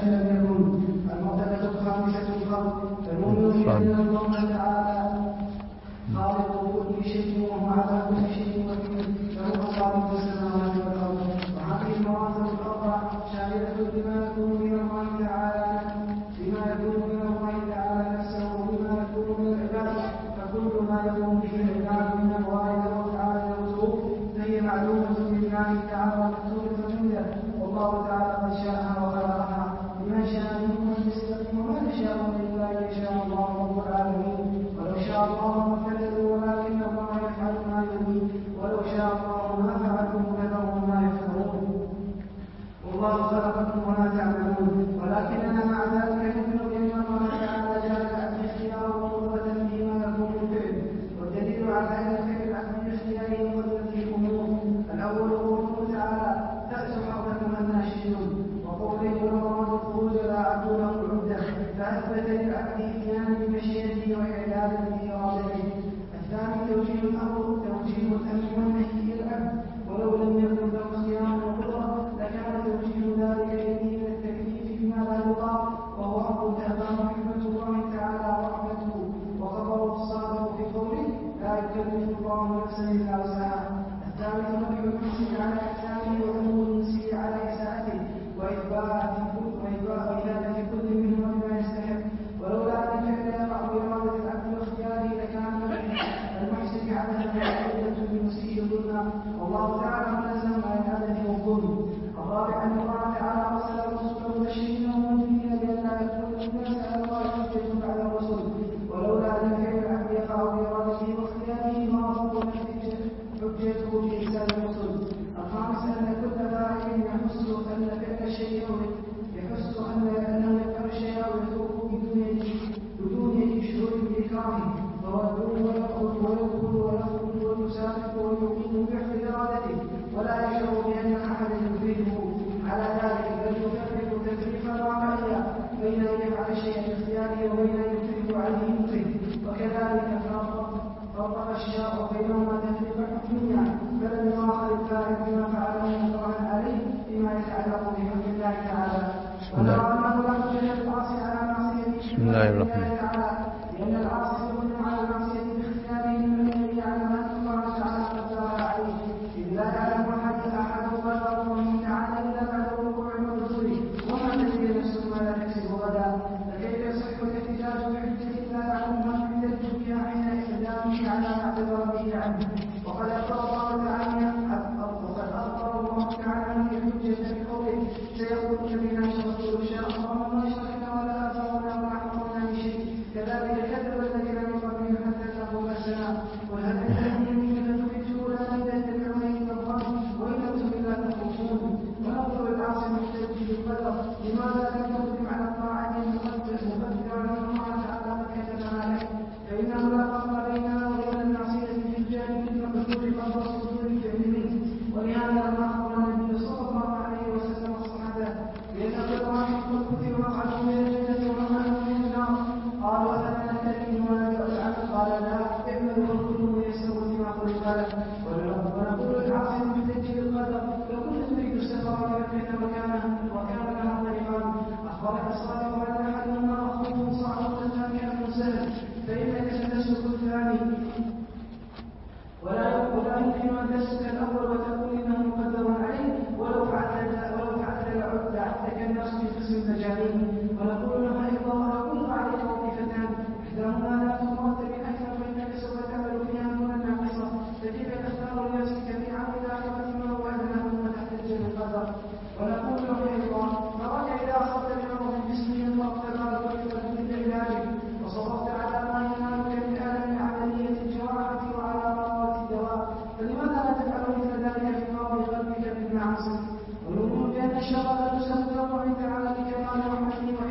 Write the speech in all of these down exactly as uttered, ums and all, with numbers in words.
لم يكن. المرتبة الخامسة الخلق. فالمؤمن بأن الله تعالى خالق كل شيء وهو على كل شيء وكيل، له خالق السماوات والأرض. وهذه المراتب الأربع شاملة بما يكون من الله تعالى بما يكون من الله تعالى نفسه وبما يكون من العباد. فكل ما يكون به العباد من الله تعالى الوصول فهي معلومة بالله تعالى مكتوبة عنده، والله تعالى قد شاءها وخلقها لمن شاء منهم ان يستقيم وما تشاءون الا ان يشاء الله رب العالمين. ولو شاء الله ما اقتتلوا ولكن الله يفعل ما يريد، ولو شاء الله ما فعلوا فذرهم ما يفعلون، والله خلقكم وما تعملون. ولكننا مع ذلك نؤمن بان الله تعالى جعل العبد اختيارا وقدرة فيما يكون الفعل، والدليل على ان الفعل عبد اختياره وقدرة في امور. الاول قوله تعالى تأتوا حركم أنها شئتم، وقوله والمراد الخروج لا عبد له العدة، فأثبت للعبد إتيانا بمشيئته وإعدادا بإرادته. الثاني توجيه الأمر توجيه الأمر والنهي إلى العبد، ولو لم يكن له اختيار وقدرة لكان توجيه ذلك إليه من التكليف بما لا يطاق، وهو أمر تأباه حكمة الله تعالى ورحمته، وخبره الصادق في قوله لا يكلف الله نفسا إلا وسعها. الثالث نفي النفس على إحسانه وعموم النفس على إساءته، وإثبات وإثابة كل منهما بما يستحق. ولولا أن الفعل يقع بإرادة العبد واختياره لكان المحسن عبثا وعقيدة بنفسه ظلما، والله تعالى منزه عن العبث والظلم. الرابع أن الله تعالى أرسل رسله مبشرين ومنذرين لئلا يكون الناس على الله حجة بعد الرسل، ولولا أن فعل العبد يقع بإرادته واختياره ما وافق حجته في إرسال الرسل. الخامس أن كل فاعل يحس أن فعل الشيء يحس أن أنه يفعل الشيء ويتركه بدون أي شعور بإكراهه، فهو يقول ويخرج ويدخل ويخرج ويسافر ويقيم بحسب إرادته ولا يشعر بأن أحدا يكرهه على ذلك، بل يفرق تكليفا واقعيا بين أن يفعل شيئا باختياره وبين أن يكلف عليه مكره. وكذلك فرق الشرع بينهما تفريقا حكميا، فلم يؤاخذ الفاعل بما فعله مكرها عليه فيما يتعلق بحكم الله تعالى. ونرى انه لا حجة للعاصي على معصيته بسم الله الرحمن تعالى، لان العاصي يقدم على المعصية باختياره من الذي يعلم ان الله تعالى قدرها عليه، اذ لا يعلم احد احد قدر الله تعالى الا بعد وقوع المقدور، وما تدري نفس ماذا تكسب غدا. فكيف يصح الاحتجاج بحجة لا يعلمها يحتج بها حين اقدامه على معبد ربه عنه؟ وقد اخبر الله تعالى وقد اخبر الله تعالى من الحجة بقوله سيقول الذين اشركوا لو شاء الله ما اشركنا ولا اباؤنا ولا حرمنا من شيء، كذلك كذب الذين من قبلهم حتى اتقوا باسنا. وهل الذين يمكن تفجروا لا يتبعون الا الظن وان انتم الا تخرصون. ونقول العاصي المحتج بالقدر لماذا لم يقدم على الطاعه مقدرا ان الله تعالى قد كتب عليه، فانه لا فرق بيننا وبين المعصيه في الجانب المقدور قبل صدور الفعل منه. ولهذا لما اخبر النبي صلى الله عليه وسلم الصحابه بان القدر حق كثير مقعده من الجنه ومقعده من النار، قالوا افلا نتقي ولا نفعل؟ قال لا، اعملوا فكل ميسر لما خلق له. ونقول العاصي المحتج بالقدر لو كنت تريد السفر لمكه وكان وكان لها طريقان، اخبرك الصادق ان احدهما مخوف صعب والثاني امر سهل، فانك ستسلك الثاني ولا ولا يمكن ان تسلك الاول وتقول انه مقدر عليه، ولو فعلت ولو فعلت لعبتك الناس في قسم المجانين. ونقول له ايضا ونقول عليك وظيفتان، احداهما لا تمرت باكثر فانك سوف تعمل فيها دون الناقصه، فكيف تختار لنفسك في عمل الاخره ما هو ادنى ثم تحتج بالقدر. ونقول له ايضا تراك اذا اخذت بامر جسمي فاقتدر وكفت من علاجه وصبرت على ما ينالك من الم عمليه الجراحه وعلى مراره الدواء، فلماذا لا تفعل مثل ذلك في مرض قلبك بالمعاصي؟ ونؤمن بان الشر لا تسلط الله تعالى بكمال رحمته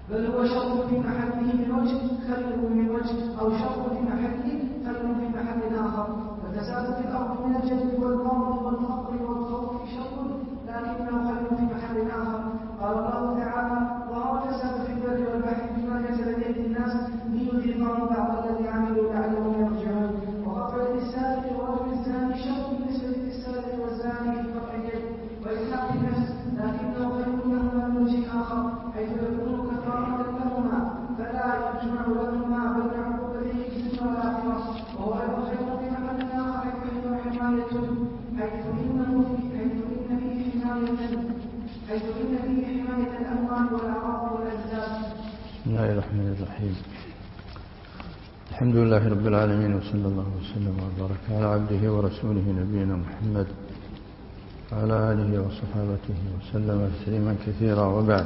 بل هو شر في محله من وجه خير من وجه، أو شر في محله خير في محل آخر. فالفساد في الأرض من الجد والمرض والفقر والخوف شر لكنه خير في محل آخر. قال الله تعالى: ظهر الفساد في البر والبحر بما كسبت أيدي الناس ليذيقهم بعض الذي عملوا لعلهم يرجعون. وقطع السارق والرجل الزاني شر بالنسبة للسارق والزاني في قطع اليد وإسحاق النفس، لكنه خير لهما من وجه آخر حيث يكون كفارة لهما فلا يجمع لهما بين عقوبته في الدنيا والآخرة. وهو أيضا خير في محل آخر حيث حماية حيث إنه حيث إن فيه حماية حيث إن فيه حماية الأموال والأعراض والأجساد. بسم الله الرحمن الرحيم. الحمد لله رب العالمين، وصلى الله وسلم وبارك على عبده ورسوله نبينا محمد وعلى آله وصحابته وسلم تسليما كثيرا. وبعد،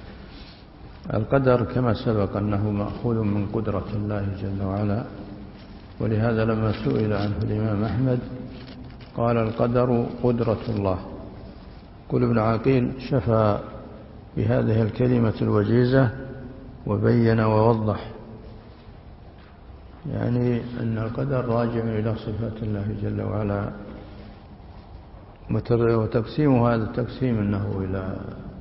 القدر كما سبق أنه مأخوذ من قدرة الله جل وعلا، ولهذا لما سئل عنه الإمام أحمد قال: القدر قدرة الله. قل ابن عقيل شفى بهذه الكلمة الوجيزة وبين ووضح، يعني أن القدر راجع إلى صفات الله جل وعلا، وتقسيم هذا التقسيم أنه إلى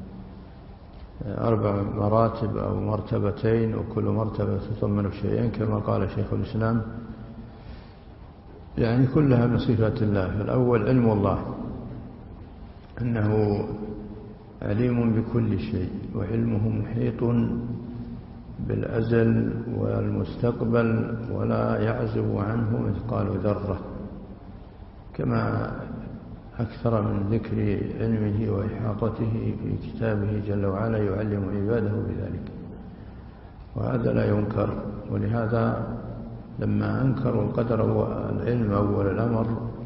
أربع مراتب أو مرتبتين، وكل مرتبة تتضمن شيئين كما قال شيخ الإسلام، يعني كلها من صفات الله. الأول علم الله، أنه عليم بكل شيء، وعلمه محيط بالأزل والمستقبل ولا يعزب عنه مثقال ذرة، كما أكثر من ذكر علمه وإحاطته في كتابه جل وعلا يعلم عباده بذلك، وهذا لا ينكر. ولهذا لما أنكروا القدر والعلم أول الأمر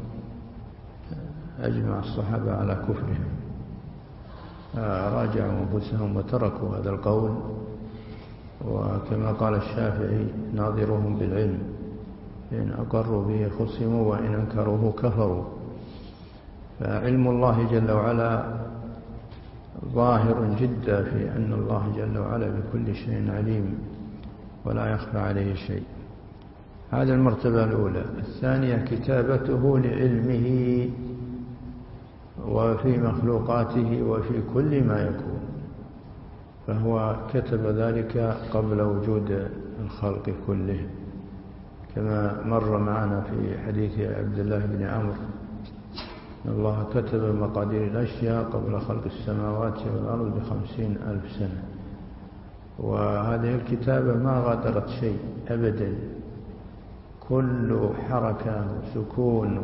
أجمع الصحابة على كفرهم، راجعوا أنفسهم وتركوا هذا القول، وكما قال الشافعي: ناظرهم بالعلم، إن أقروا به خصموا وإن أنكروه كفروا. فعلم الله جل وعلا ظاهر جدا في أن الله جل وعلا بكل شيء عليم ولا يخفى عليه شيء. هذه المرتبة الأولى. الثانية كتابته لعلمه وفي مخلوقاته وفي كل ما يكون، فهو كتب ذلك قبل وجود الخلق كله، كما مر معنا في حديث عبد الله بن عمرو أن الله كتب مقادير الأشياء قبل خلق السماوات والأرض بخمسين ألف سنة، وهذه الكتابة ما غادرت شيء أبدا، كل حركة وسكون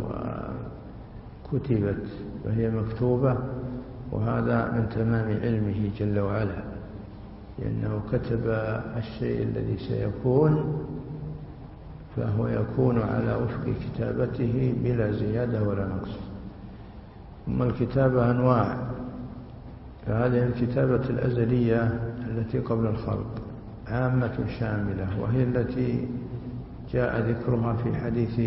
وكتبت وهي مكتوبة، وهذا من تمام علمه جل وعلا، لأنه كتب الشيء الذي سيكون، فهو يكون على وفق كتابته بلا زيادة ولا نقص. ثم الكتابة أنواع، فهذه الكتابة الأزلية التي قبل الخلق عامة شاملة، وهي التي جاء ذكرها في حديث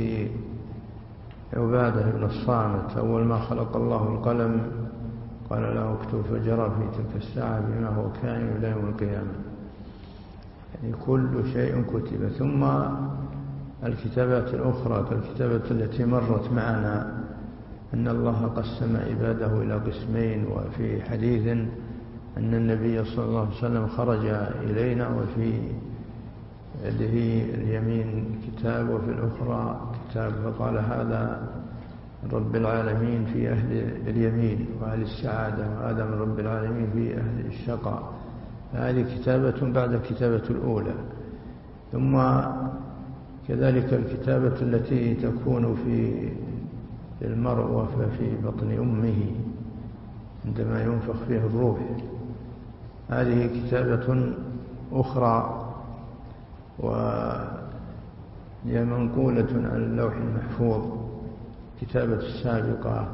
عبادة بن الصامت: أول ما خلق الله القلم قال له اكتب، فجرى في تلك الساعة بما هو كائن إلى يوم القيامة. يعني كل شيء كتب. ثم الكتابات الأخرى كالكتابة التي مرت معنا، أن الله قسم عباده إلى قسمين، وفي حديث أن النبي صلى الله عليه وسلم خرج إلينا وفي يده اليمين كتاب وفي الأخرى كتاب، فقال: هذا رب العالمين في أهل اليمين وأهل السعادة، وهذا من رب العالمين في أهل الشقاء. هذه كتابة بعد الكتابة الأولى. ثم كذلك الكتابة التي تكون في المرء وفي بطن أمه عندما ينفخ فيه الروح، هذه كتابة أخرى، وهي منقولة عن اللوح المحفوظ، كتابة السابقة،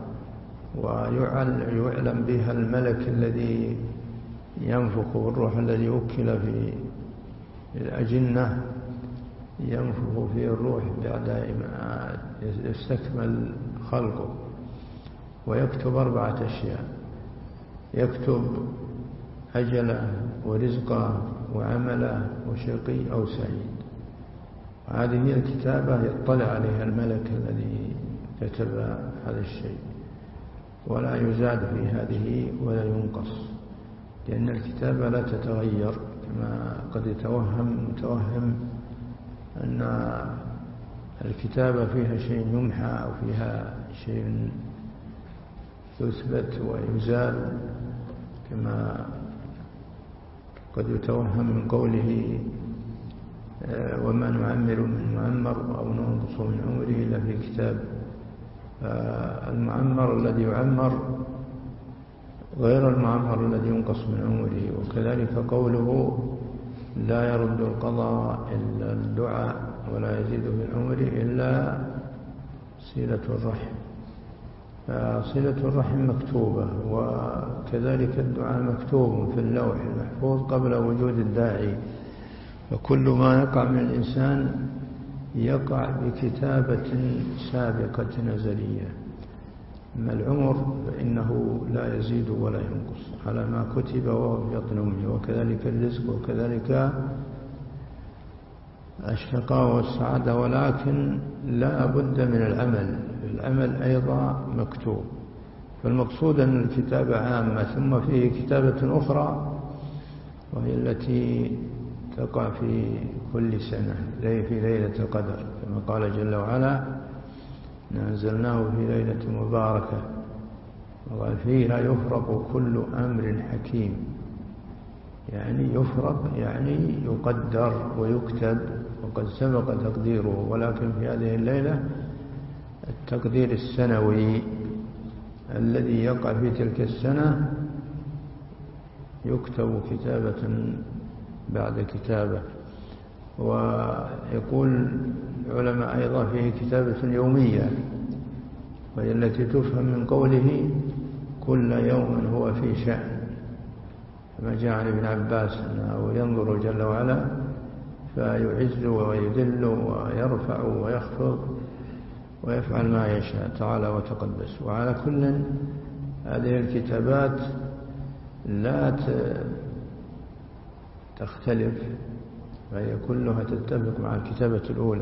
ويعلم بها الملك الذي ينفخ الروح الذي وكل في الأجنة، ينفخ فيه الروح بعد ما يستكمل خلقه، ويكتب أربعة أشياء: يكتب أجله ورزقه وعمله وشقي أو سعيد. هذه الكتابة يطلع عليها الملك الذي كتب هذا الشيء، ولا يزاد في هذه ولا ينقص، لأن الكتابة لا تتغير كما قد يتوهم متوهم أن الكتابة فيها شيء يمحى أو فيها شيء يثبت ويزال، كما قد يتوهم من قوله وما نعمر من معمر أو ننقص من عمره إلا في كتاب. المعمر الذي يعمر غير المعمر الذي ينقص من عمره. وكذلك قوله لا يرد القضاء إلا الدعاء ولا يزيد في العمر إلا صلة الرحم. فصلة الرحم مكتوبة، وكذلك الدعاء مكتوب في اللوح المحفوظ قبل وجود الداعي. فكل ما يقع من الإنسان يقع بكتابة سابقة أزلية. أما العمر فإنه لا يزيد ولا ينقص على ما كتب وهو في بطن أمه. وكذلك الرزق وكذلك الشقاء والسعادة، ولكن لا بد من العمل. العمل أيضا مكتوب. فالمقصود أن الكتابة عامة، ثم فيه كتابة أخرى وهي التي تقع في كل سنة في ليلة القدر، كما قال جل وعلا نزلناه في ليلة مباركة وقال فيها يفرق كل أمر حكيم. يعني يفرق يعني يقدر ويكتب، وقد سبق تقديره، ولكن في هذه الليلة التقدير السنوي الذي يقع في تلك السنة يكتب كتابة بعد كتابة. ويقول العلماء أيضا فيه كتابة يومية، وهي التي تفهم من قوله كل يوم هو في شأن، كما جاء عن ابن عباس أنه ينظر جل وعلا فيعز ويذل ويرفع ويخفض ويفعل ما يشاء تعالى وتقدس. وعلى كل هذه الكتابات لا تختلف، فهي كلها تتفق مع الكتابة الأولى.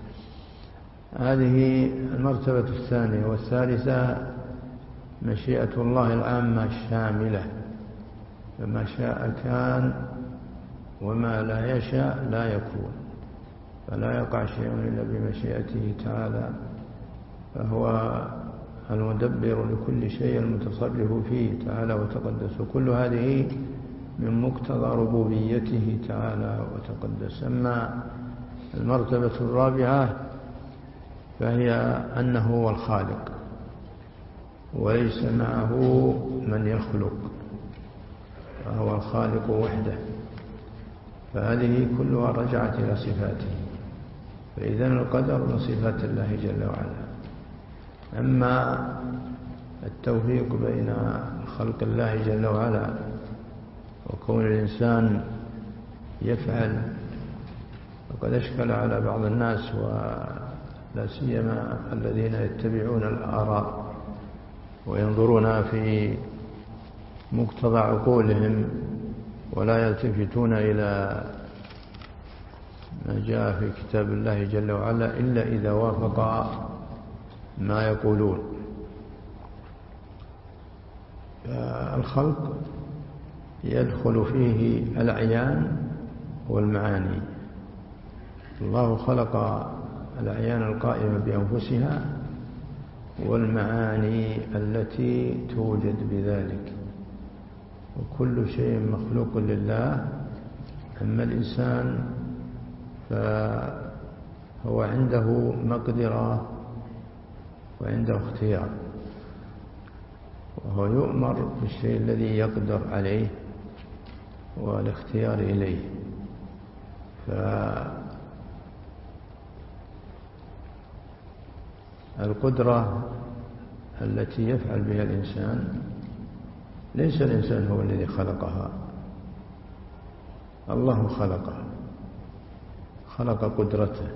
هذه المرتبة الثانية. والثالثة مشيئة الله العامة الشاملة، فما شاء كان وما لا يشاء لا يكون، فلا يقع شيء إلا بمشيئته تعالى، فهو المدبر لكل شيء المتصرف فيه تعالى وتقدس. وكل هذه من مقتضى ربوبيته تعالى وتقدس. أما المرتبة الرابعة فهي أنه هو الخالق وليس معه من يخلق، فهو الخالق وحده، فهذه كلها رجعت إلى صفاته. فإذن القدر من صفات الله جل وعلا. أما التوفيق بين خلق الله جل وعلا وكون الإنسان يفعل، وقد أشكل على بعض الناس ولا سيما الذين يتبعون الآراء وينظرون في مقتضى عقولهم ولا يلتفتون إلى ما جاء في كتاب الله جل وعلا إلا إذا وافق ما يقولون. الخلق يدخل فيه الأعيان والمعاني. الله خلق الأعيان القائمة بأنفسها والمعاني التي توجد بذلك، وكل شيء مخلوق لله. أما الإنسان فهو عنده مقدرة وعنده اختيار، وهو يؤمر بالشيء الذي يقدر عليه والاختيار إليه. فالقدرة التي يفعل بها الإنسان ليس الإنسان هو الذي خلقها، الله خلقها، خلق قدرته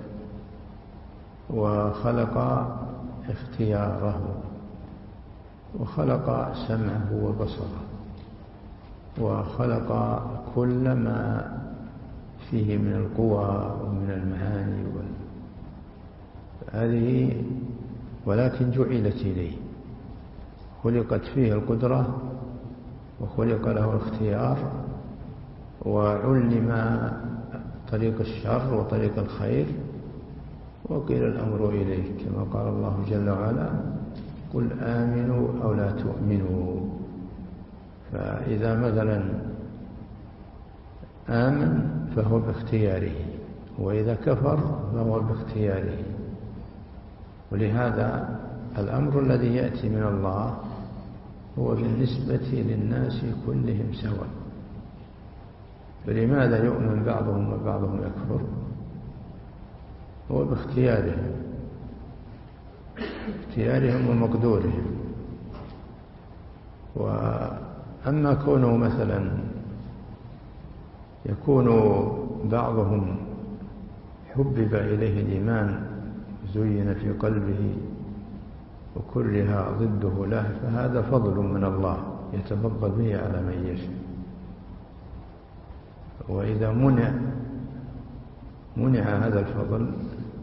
وخلق اختياره وخلق سمعه وبصره. وخلق كل ما فيه من القوى ومن المعاني هذه، ولكن جعلت إليه، خلقت فيه القدرة وخلق له الاختيار، وعلم طريق الشر وطريق الخير، وقيل الأمر إليه كما قال الله جل وعلا: قل آمنوا أو لا تؤمنوا. فإذا مثلا آمن فهو باختياره، وإذا كفر فهو باختياره. ولهذا الأمر الذي يأتي من الله هو بالنسبة للناس كلهم سواء. فلماذا يؤمن بعضهم وبعضهم يكفر؟ هو باختيارهم اختيارهم ومقدورهم. وأما كونه مثلا يكون بعضهم حبب إليه الإيمان زين في قلبه وكره ضده له، فهذا فضل من الله يتفضل به على من يشاء. وإذا منع منع هذا الفضل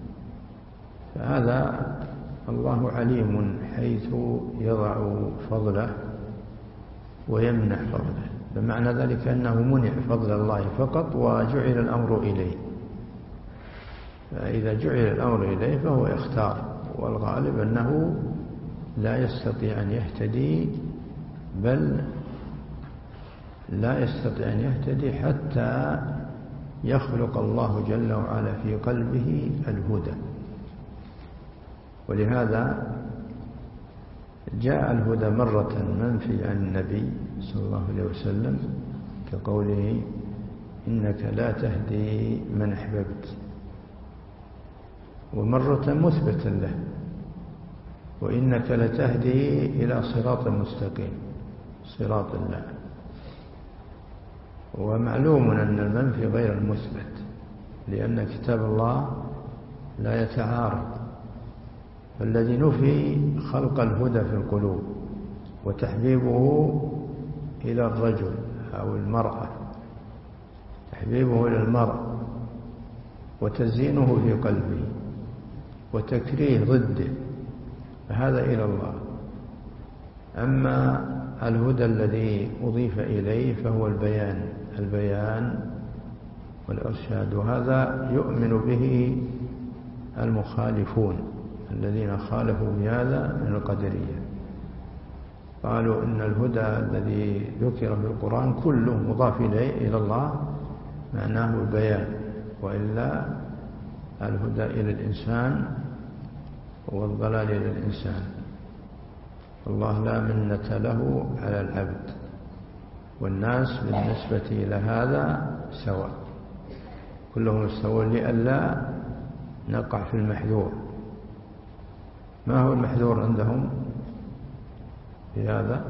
فهذا الله عليم حيث يضع فضله ويمنع فضله. بمعنى ذلك أنه منع فضل الله فقط وجعل الأمر إليه. فإذا جعل الأمر إليه فهو يختار، والغالب أنه لا يستطيع أن يهتدي، بل لا يستطيع أن يهتدي حتى يخلق الله جل وعلا في قلبه الهدى. ولهذا جاء الهدى مرة منفي عن النبي صلى الله عليه وسلم كقوله: إنك لا تهدي من أحببت، ومرة مثبتا له: وإنك لتهدي إلى صراط مستقيم، صراط الله. ومعلوم أن المنفي غير المثبت، لأن كتاب الله لا يتعارض. فالذي نفي خلق الهدى في القلوب وتحبيبه إلى الرجل أو المرأة، تحبيبه إلى المرأة وتزيينه في قلبه وتكريه ضده، فهذا إلى الله. أما الهدى الذي أضيف إليه فهو البيان البيان والإرشاد، وهذا يؤمن به المخالفون الذين خالفوا بهذا من القدرية. قالوا إن الهدى الذي ذكر في القرآن كله مضاف إليه إلى الله، معناه البيان، وإلا الهدى إلى الإنسان والضلال إلى الإنسان. الله لا منة له على العبد، والناس بالنسبة إلى هذا سواء، كلهم يستوون، لئلا نقع في المحذور. ما هو المحذور عندهم في هذا؟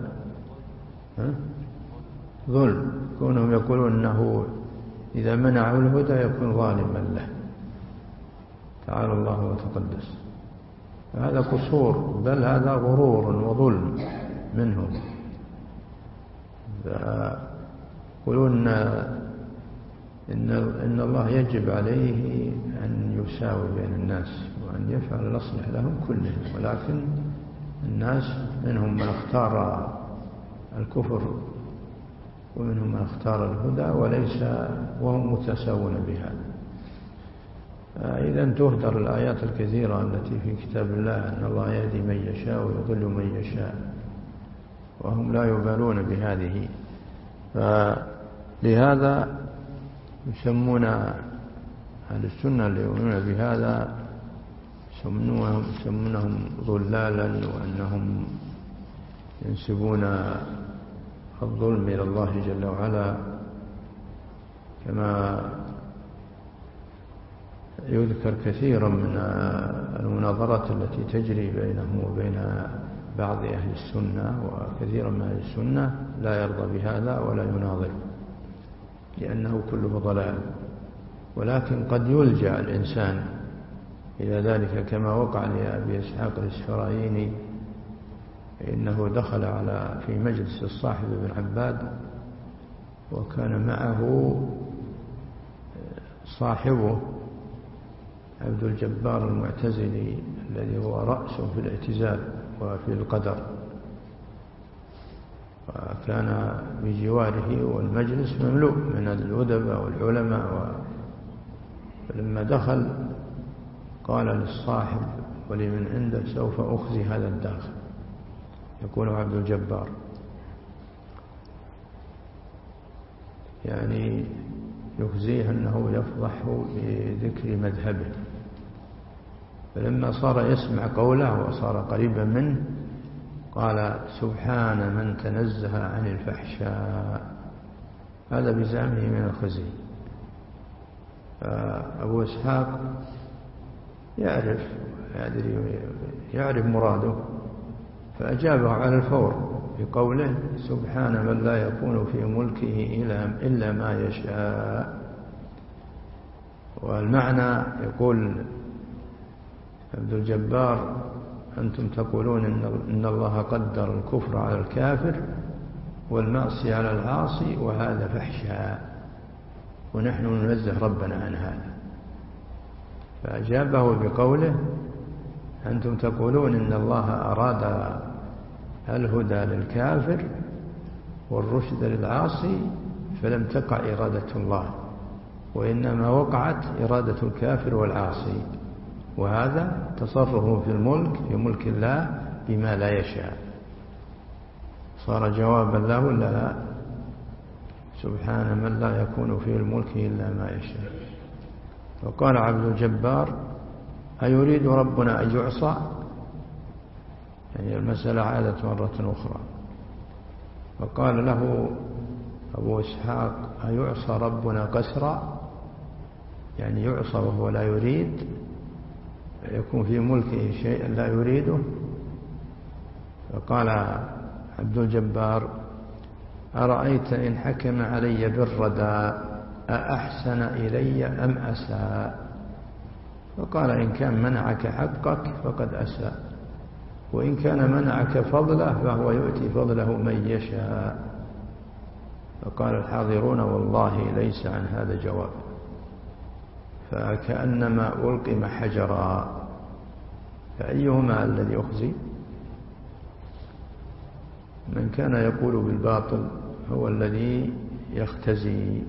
ظلم، كونهم يقولون أنه إذا منعوا الهدى يكون ظالما له، تعالى الله وتقدس. هذا قصور، بل هذا غرور وظلم منهم. يقولون إن, إن الله يجب عليه أن يساوي بين الناس وأن يفعل الأصلح لهم كلهم، ولكن الناس منهم من اختار الكفر ومنهم من اختار الهدى، وليس وهم متساوون بهذا. إذا تهدر الآيات الكثيرة التي في كتاب الله أن الله يهدي من يشاء ويضل من يشاء، وهم لا يبالون بهذه. فلهذا يسمون أهل السنة اللي يؤمنون بهذا يسمونهم, يسمونهم ضلالا، وأنهم ينسبون الظلم إلى الله جل وعلا، كما يذكر كثيرا من المناظرات التي تجري بينهم وبين بعض أهل السنة، وكثيرا من أهل السنة لا يرضى بهذا ولا يناظر، لأنه كله ضلال. ولكن قد يلجأ الإنسان إلى ذلك، كما وقع لأبي إسحاق الإسفرايني، إنه دخل على في مجلس الصاحب بن عباد وكان معه صاحبه عبد الجبار المعتزلي الذي هو رأس في الاعتزال وفي القدر، وكان بجواره والمجلس مملوء من الأدباء والعلماء. فلما دخل قال للصاحب ولمن عنده: سوف أخزي هذا الداخل. يقول عبد الجبار يعني يخزيه أنه يفضح بذكر مذهبه. فلما صار يسمع قوله وصار قريبا منه قال: سبحان من تنزه عن الفحشاء. هذا بزعمه من الخزي. أبو إسحاق يعرف يعرف مراده، فأجابه على الفور بقوله: سبحان من لا يكون في ملكه إلا ما يشاء. والمعنى يقول عبد الجبار: أنتم تقولون إن الله قدر الكفر على الكافر والمعصية على العاصي، وهذا فحشاء، ونحن ننزه ربنا عن هذا. فأجابه بقوله: أنتم تقولون إن الله أراد الهدى للكافر والرشد للعاصي، فلم تقع إرادة الله، وإنما وقعت إرادة الكافر والعاصي، وهذا تصرفه في الملك في ملك الله بما لا يشاء. صار جوابا له ولا لا؟ سبحان من لا يكون في الملك إلا ما يشاء. وقال عبد الجبار: أيريد ربنا أن يعصى؟ يعني المسألة عادت مرة أخرى. فقال له أبو إسحاق: أيعصى ربنا قسرا؟ يعني يعصى وهو لا يريد، يكون في ملكه شيئا لا يريده. فقال عبد الجبار: أرأيت إن حكم علي بالردى أأحسن إلي أم أساء؟ فقال: إن كان منعك حقك فقد أساء، وإن كان منعك فضله فهو يؤتي فضله من يشاء. فقال الحاضرون: والله ليس عن هذا جواب. فكأنما ألقم حجرا. فأيهما الذي أخزي؟ من كان يقول بالباطل هو الذي يختزي،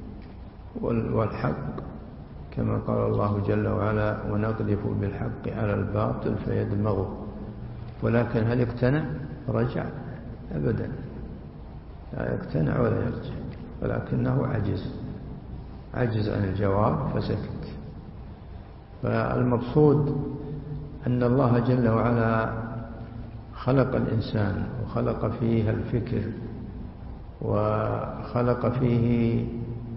والحق كما قال الله جل وعلا: ونقذف بالحق على الباطل فيدمغه. ولكن هل اقتنع؟ رجع؟ أبدا، لا يقتنع ولا يرجع، ولكنه عجز عجز عن الجواب فسكت. فالمقصود أن الله جل وعلا خلق الإنسان وخلق فيه الفكر، وخلق فيه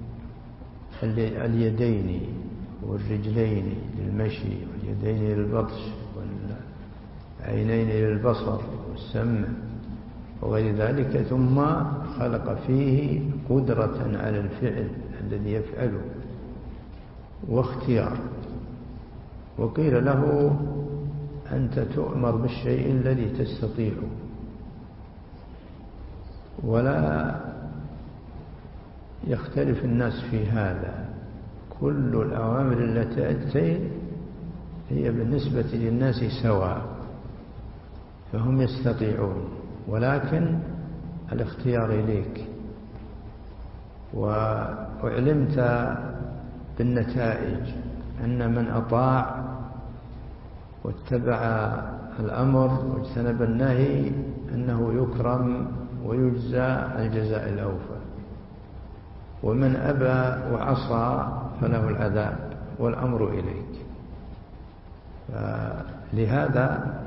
اليدين والرجلين للمشي، واليدين للبطش، والعينين للبصر والسمع وغير ذلك. ثم خلق فيه قدرة على الفعل الذي يفعله واختيار. وقيل له: أنت تؤمر بالشيء الذي تستطيعه، ولا يختلف الناس في هذا. كل الأوامر التي أتيت هي بالنسبة للناس سواء، فهم يستطيعون، ولكن الاختيار إليك. وأعلمت بالنتائج أن من أطاع واتبع الأمر واجتنب النهي أنه يكرم ويجزى الجزاء الأوفى، ومن أبى وعصى فله العذاب والأمر إليك. لهذا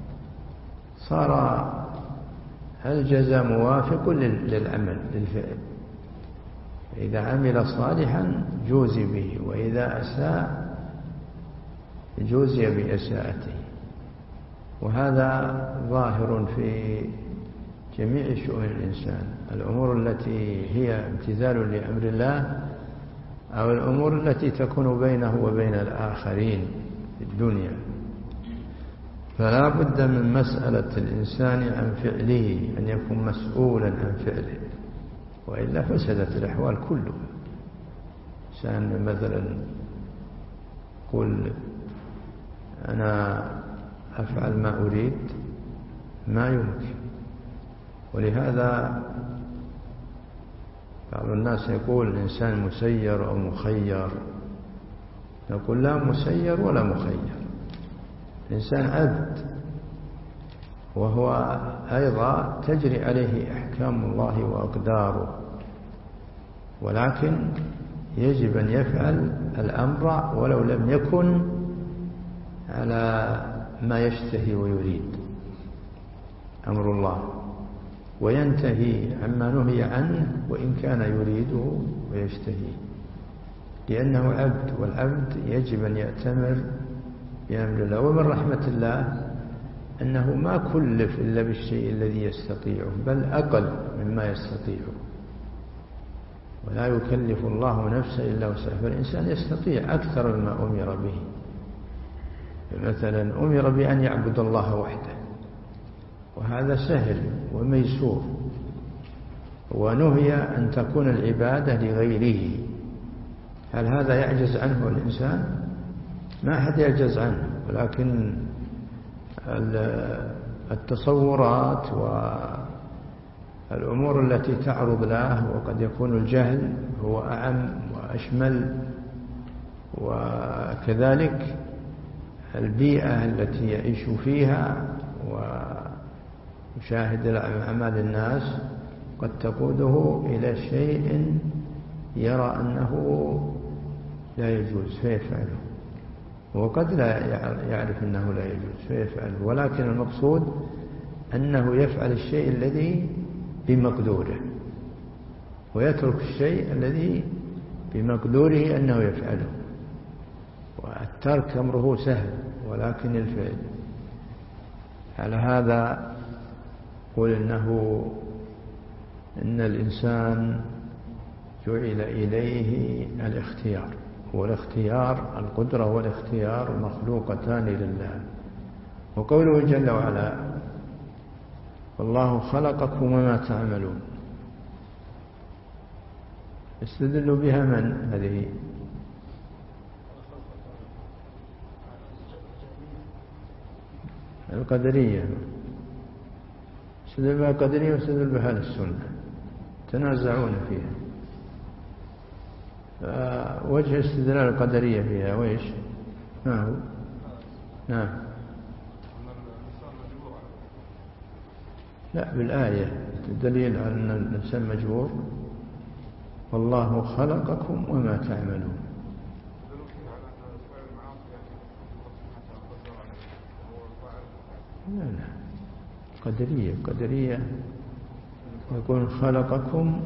صار الجزاء موافق للعمل للفعل. إذا عمل صالحا جوزي به، وإذا أساء جوزي بإساءته. وهذا ظاهر في جميع شؤون الإنسان، الأمور التي هي امتثال لأمر الله، أو الأمور التي تكون بينه وبين الآخرين في الدنيا. فلا بد من مسألة الإنسان عن فعله، أن يكون مسؤولا عن فعله. وإلا فسدت الأحوال كلها. إنسان مثلا يقول أنا أفعل ما أريد، ما يمكن. ولهذا بعض الناس يقول الإنسان مسير أو مخير. نقول لا مسير ولا مخير، الإنسان عبد، وهو أيضا تجري عليه أحكام الله وأقداره، ولكن يجب أن يفعل الأمر ولو لم يكن على ما يشتهي ويريد أمر الله، وينتهي عما نهي عنه وإن كان يريده ويشتهي، لأنه عبد، والعبد يجب أن يأتمر بأمر الله. ومن رحمة الله أنه ما كلف إلا بالشيء الذي يستطيعه، بل أقل مما يستطيعه، ولا يكلف الله نفسا إلا وسعها، فالإنسان يستطيع أكثر مما أمر به. مثلا أمر بأن يعبد الله وحده، وهذا سهل وميسور، ونهي أن تكون العبادة لغيره. هل هذا يعجز عنه الإنسان؟ ما أحد يعجز عنه، ولكن التصورات والأمور التي تعرض له، وقد يكون الجهل هو أعم وأشمل، وكذلك البيئة التي يعيش فيها ويشاهد أعمال الناس قد تقوده إلى شيء يرى أنه لا يجوز فيفعله، وقد لا يعرف أنه لا يجوز فيفعله، ولكن المقصود أنه يفعل الشيء الذي بمقدوره، ويترك الشيء الذي بمقدوره أنه يفعله. والترك أمره سهل، ولكن الفعل. على هذا قل إنه إن الإنسان جعل إليه الاختيار، والاختيار القدرة والاختيار مخلوقتان لله. وقوله جل وعلا والله خلقكم وما تعملون، استدل بها من هذه؟ القدرية، استدل بها القدرية واستدل بها السنة، تنازعون فيها. وجه استدلال القدرية فيها وإيش؟ ما هو؟ نعم. لا، بالآية الدليل على أن الإنسان مجبور. والله خلقكم وما تعملون. لا لا، قدرية قدرية يكون خلقكم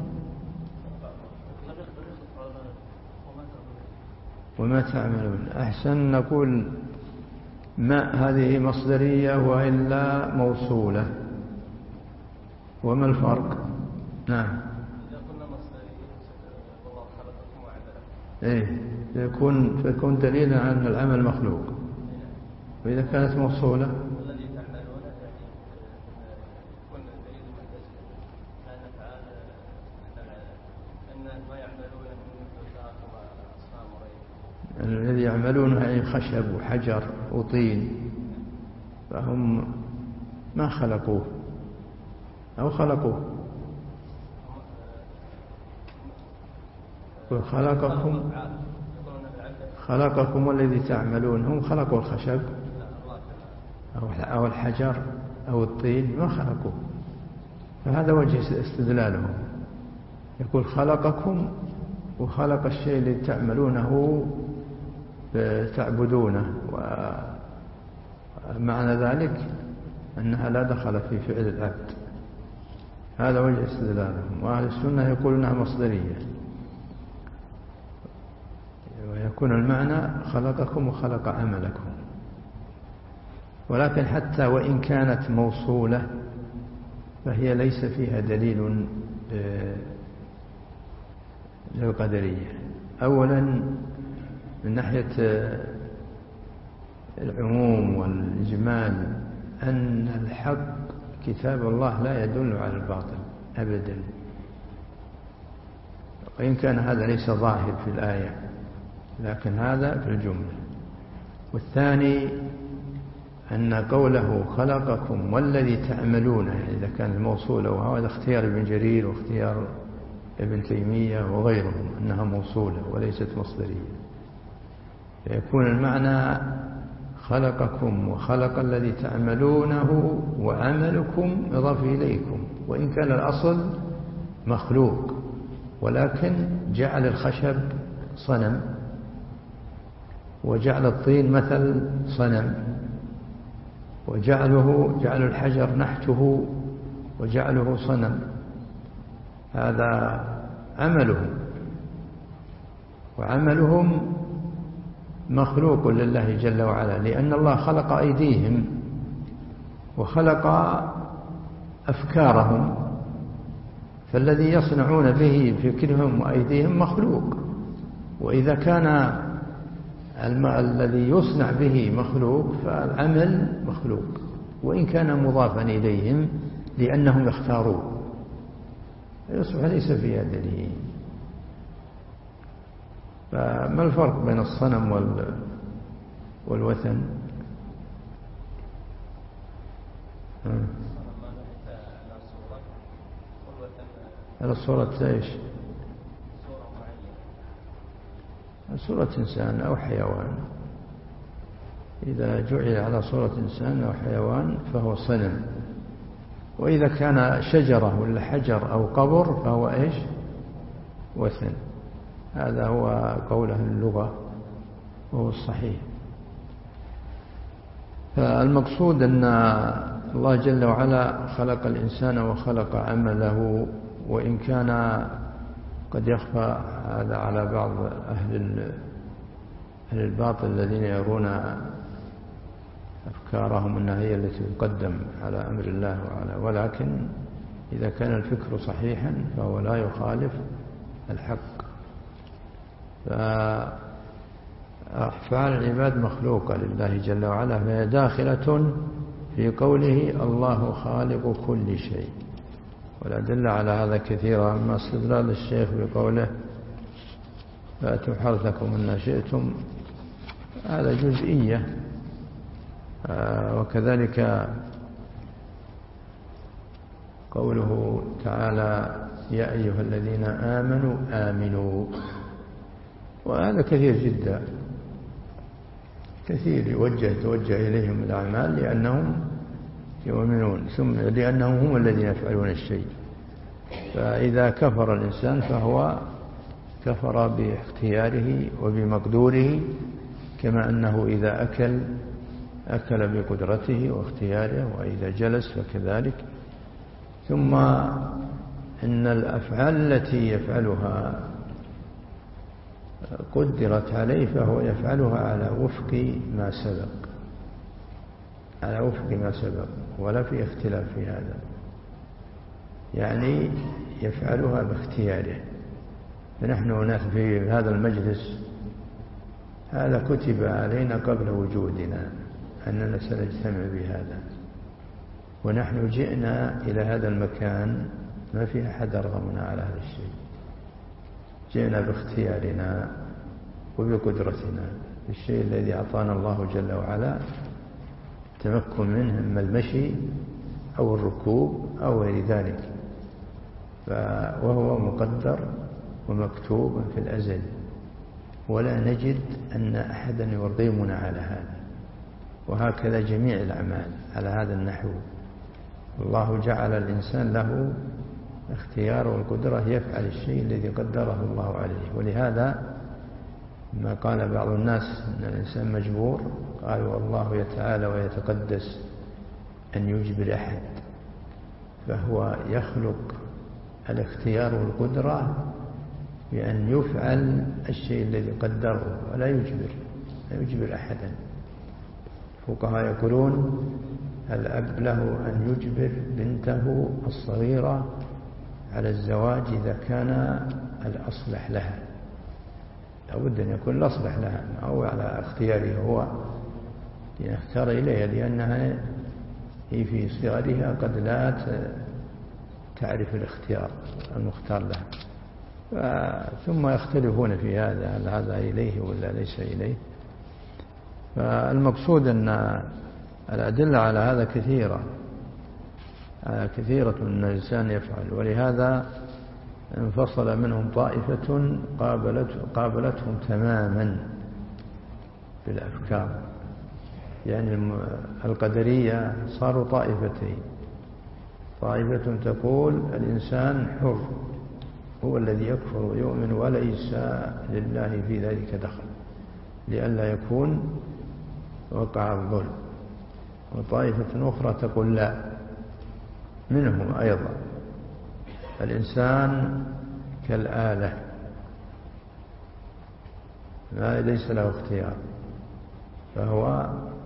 وما تعملون. أحسن نقول ما هذه مصدرية وإلا موصولة، وما الفرق؟ نعم. إذا قلنا مصدرية والله خلقكم وعملكم، إيه يكون فيكون دليلا على أن العمل مخلوق. وإذا كانت موصولة الذي تعملون يعني يكون دليل محدث أن تعالى أن ما يعملون من مثل وأصنام وغيره. الذي يعملون يعني خشب وحجر وطين، فهم ما خلقوه أو خلقوه. خلقكم خلقكم والذي تعملون، هم خلقوا الخشب أو الحجر أو الطين، ما خلقوه. فهذا وجه استدلالهم، يقول خلقكم وخلق الشيء الذي تعملونه تعبدونه، ومعنى ذلك أنها لا دخل في فعل العبد. هذا وجه استدلالهم. وأهل السنة يقولونها مصدرية، ويكون المعنى خلقكم وخلق عملكم. ولكن حتى وإن كانت موصولة فهي ليس فيها دليل للقدرية. أولا من ناحية العموم والإجمال، أن الحق كتاب الله لا يدل على الباطل أبدا، وإن كان هذا ليس ظاهر في الآية لكن هذا في الجملة. والثاني أن قوله خلقكم والذي تعملونه إذا كان الموصول، وهذا اختيار ابن جرير واختيار ابن تيمية وغيرهم أنها موصولة وليست مصدرية، فيكون المعنى خلقكم وخلق الذي تعملونه وعملكم يضاف إليكم، وإن كان الأصل مخلوق ولكن جعل الخشب صنم وجعل الطين مثل صنم وجعله جعل الحجر نحته وجعله صنم، هذا عملهم، وعملهم مخلوق لله جل وعلا، لأن الله خلق أيديهم وخلق أفكارهم، فالذي يصنعون به فكرهم وأيديهم مخلوق. وإذا كان الذي يصنع به مخلوق فالعمل مخلوق وإن كان مضافا إليهم لأنهم يختارون، يصبح ليس فيها دليل. فما الفرق بين الصنم وال والوثن؟ على صورة ايش؟ صورة إنسان أو حيوان، إذا جعل على صورة إنسان أو حيوان فهو صنم، وإذا كان شجرة ولا حجر أو قبر فهو إيش؟ وثن. هذا هو قوله اللغة وهو الصحيح. فالمقصود أن الله جل وعلا خلق الإنسان وخلق عمله، وإن كان قد يخفى هذا على بعض أهل أهل الباطل الذين يرون أفكارهم أنها هي التي تقدم على أمر الله وعلى، ولكن إذا كان الفكر صحيحا فهو لا يخالف الحق. فأفعال العباد مخلوقة لله جل وعلا، فهي داخلة في قوله الله خالق كل شيء، والأدلة على هذا كثيرة. أما استدلال الشيخ بقوله فأتوا حرثكم إن شئتم هذا جزئية، وكذلك قوله تعالى يا أيها الذين آمنوا آمنوا، وهذا كثير جدا، كثير يوجه توجه إليهم الأعمال لأنهم يؤمنون، ثم لأنهم هم الذين يفعلون الشيء. فإذا كفر الإنسان فهو كفر باختياره وبمقدوره، كما أنه إذا أكل أكل بقدرته واختياره، وإذا جلس فكذلك. ثم إن الأفعال التي يفعلها قدرت عليه فهو يفعلها على وفق ما سبق، على وفق ما سبق، ولا في اختلاف في هذا، يعني يفعلها باختياره. فنحن في هذا المجلس هذا كتب علينا قبل وجودنا أننا سنجتمع بهذا، ونحن جئنا إلى هذا المكان ما في أحد أرغمنا على هذا الشيء، جئنا باختيارنا وبقدرتنا الشيء الذي أعطانا الله جل وعلا تمكن منه، إما المشي أو الركوب أو غير ذلك، وهو مقدر ومكتوب في الأزل، ولا نجد أن أحدا يرغمنا على هذا. وهكذا جميع الأعمال على هذا النحو، الله جعل الإنسان له اختيار والقدرة يفعل الشيء الذي قدره الله عليه. ولهذا ما قال بعض الناس أن الإنسان مجبور، قالوا الله يتعالى ويتقدس أن يجبر أحد، فهو يخلق الاختيار والقدرة بأن يفعل الشيء الذي قدره، ولا يجبر لا يجبر أحدا. الفقهاء يقولون الأب له أن يجبر بنته الصغيرة على الزواج إذا كان الأصلح لها، لابد أن يكون الأصلح لها، أو على اختياره هو يختار إليها، لأنها هي في صغرها قد لا تعرف الاختيار المختار لها. ثم يختلفون في هذا، هل هذا إليه ولا ليس إليه. فالمقصود أن الأدلة على هذا كثيرة كثيرة أن الإنسان يفعل، ولهذا انفصل منهم طائفة قابلت قابلتهم تماما في الأفكار. يعني القدرية صاروا طائفتين، طائفة تقول الإنسان حر هو الذي يكفر ويؤمن وليس لله في ذلك دخل لئلا يكون وقع الظلم، وطائفة أخرى تقول لا، منهم أيضا الإنسان كالآلة لا ليس له اختيار، فهو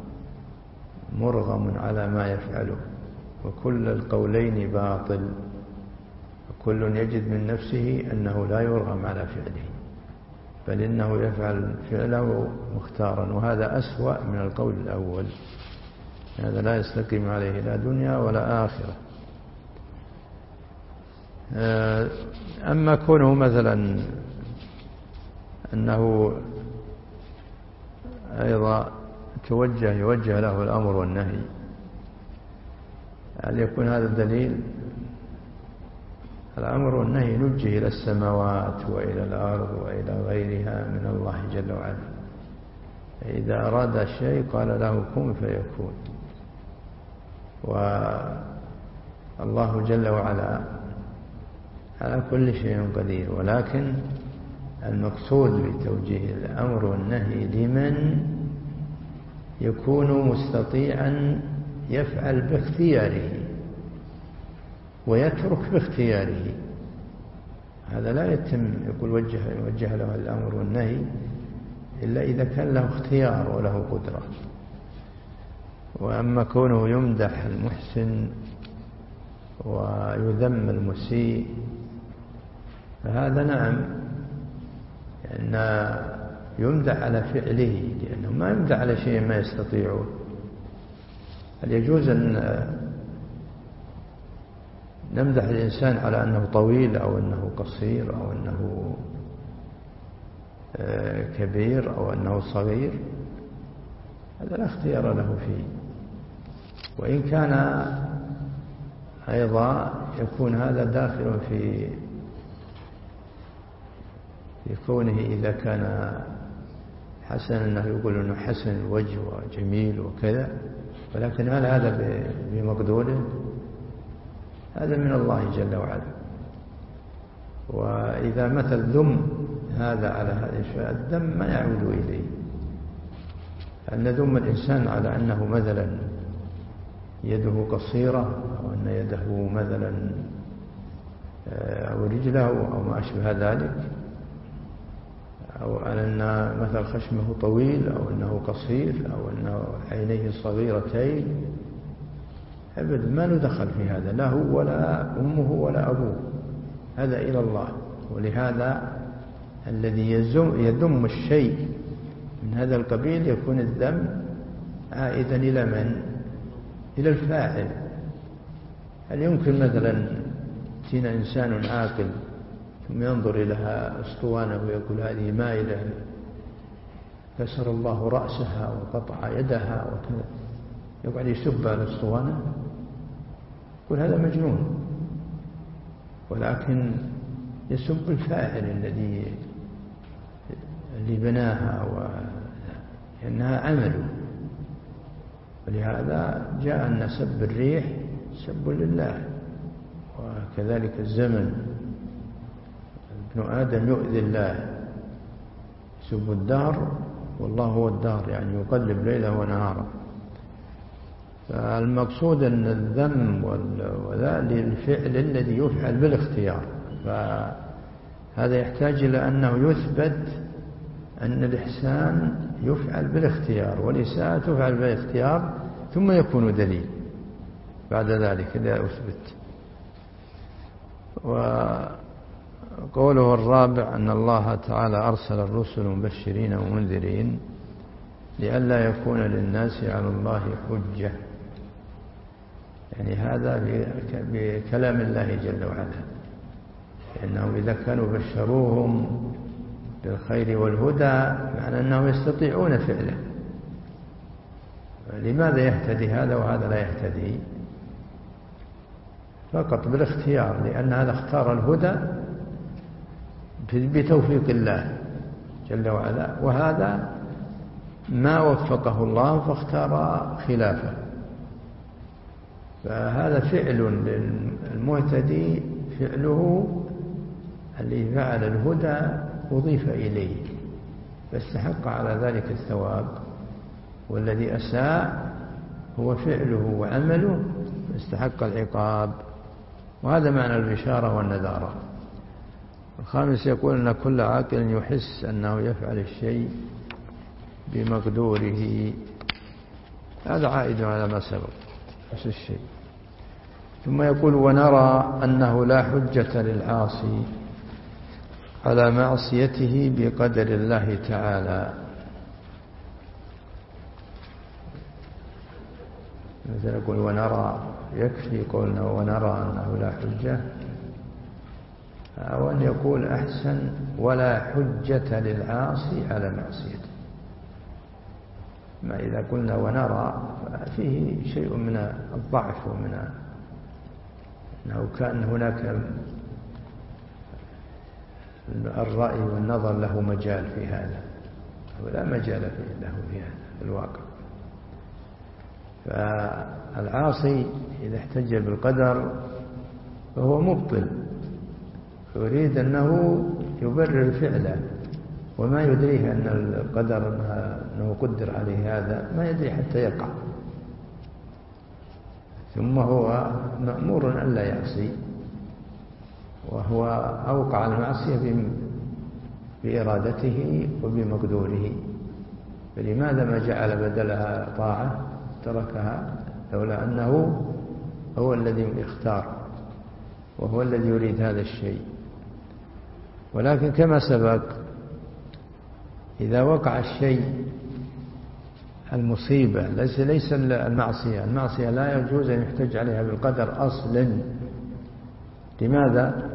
مرغم على ما يفعله، وكل القولين باطل، وكل يجد من نفسه أنه لا يرغم على فعله، بل إنه يفعل فعله مختارا، وهذا أسوأ من القول الأول. هذا لا يستقيم عليه لا دنيا ولا آخرة. أما كونه مثلا أنه أيضا توجه يوجه له الأمر والنهي، هل يكون هذا الدليل؟ الأمر والنهي نوجه إلى السماوات وإلى الأرض وإلى غيرها من الله جل وعلا، إذا أراد الشيء قال له كن فيكون. والله جل وعلا على كل شيء قدير، ولكن المقصود بتوجيه الأمر والنهي لمن يكون مستطيعا يفعل باختياره ويترك باختياره. هذا لا يتم يقول وجه, وجه له الأمر والنهي إلا إذا كان له اختيار وله قدرة. وأما كونه يمدح المحسن ويذم المسيء فهذا نعم، لأن يمدح على فعله، لأنه ما يمدح على شيء ما يستطيعه. هل يجوز أن نمدح الإنسان على أنه طويل أو أنه قصير أو أنه كبير أو أنه صغير؟ هذا لا اختيار له فيه. وإن كان أيضا يكون هذا داخل في في كونه إذا كان حسنا أنه يقول أنه حسن الوجه وجميل وكذا، ولكن هل هذا بمقدوره؟ هذا من الله جل وعلا. وإذا مثل ذم هذا على هذا الشيء، الذم ما يعود إليه. أن نذم الإنسان على أنه مثلا يده قصيرة أو أن يده مثلا أو رجله أو ما أشبه ذلك، أو أن مثل خشمه طويل أو أنه قصير أو أن عينيه صغيرتين، أبدا ما له دخل في هذا، لا هو ولا أمه ولا أبوه، هذا إلى الله. ولهذا الذي يذم الشيء من هذا القبيل يكون الذم عائدا إلى من؟ إلى الفاعل. هل يمكن مثلا يأتينا إنسان عاقل ثم ينظر إليها أسطوانة ويقول هذه مائلة كسر الله رأسها وقطع يدها وكذا، يقعد يسب على الأسطوانة؟ يقول هذا مجنون. ولكن يسب الفاعل الذي اللي بناها لأنها عمله. ولهذا جاء أن سب الريح سب لله، وكذلك الزمن. ابن آدم يؤذي الله، يسب الدهر والله هو الدهر، يعني يقلب ليله ونهاره. فالمقصود أن الذم وذا للفعل الذي يفعل بالاختيار، فهذا يحتاج إلى أنه يثبت أن الإحسان يفعل بالاختيار والإساءة تفعل بالاختيار، ثم يكون دليل بعد ذلك إذا أثبت. وقوله الرابع أن الله تعالى أرسل الرسل مبشرين ومنذرين لئلا يكون للناس على الله حجة، يعني هذا بكلام الله جل وعلا. لأنهم إذا كانوا بشروهم بالخير والهدى معنى أنهم يستطيعون فعله. لماذا يهتدي هذا وهذا لا يهتدي؟ فقط بالاختيار، لأن هذا اختار الهدى بتوفيق الله جل وعلا، وهذا ما وفقه الله فاختار خلافه. فهذا فعل للمهتدي فعله الذي فعل الهدى أضيف إليه فاستحق على ذلك الثواب، والذي أساء هو فعله وعمله فاستحق العقاب. وهذا معنى البشارة والنذارة. الخامس يقول أن كل عاقل يحس أنه يفعل الشيء بمقدوره، هذا عائد على ما سبق نفس الشيء. ثم يقول ونرى أنه لا حجة للعاصي على معصيته بقدر الله تعالى. مثل يقول ونرى، يكفي قولنا ونرى أنه لا حجة، أو أن يقول أحسن ولا حجة للعاصي على معصيته. ما إذا قلنا ونرى فيه شيء من الضعف ومن أنه كان هناك الرأي والنظر له مجال في هذا، ولا مجال له في هذا في الواقع. فالعاصي إذا احتج بالقدر فهو مبطل، يريد أنه يبرر فعله وما يدريه أن القدر أنه قدر عليه هذا، ما يدري حتى يقع. ثم هو مأمور أن لا يعصي، وهو أوقع المعصية بإرادته وبمقدوره، فلماذا ما جعل بدلها طاعة تركها لولا أنه هو الذي اختار وهو الذي يريد هذا الشيء. ولكن كما سبق إذا وقع الشيء المصيبة ليس ليس المعصية، المعصية لا يجوز أن يحتج عليها بالقدر أصلا. لماذا؟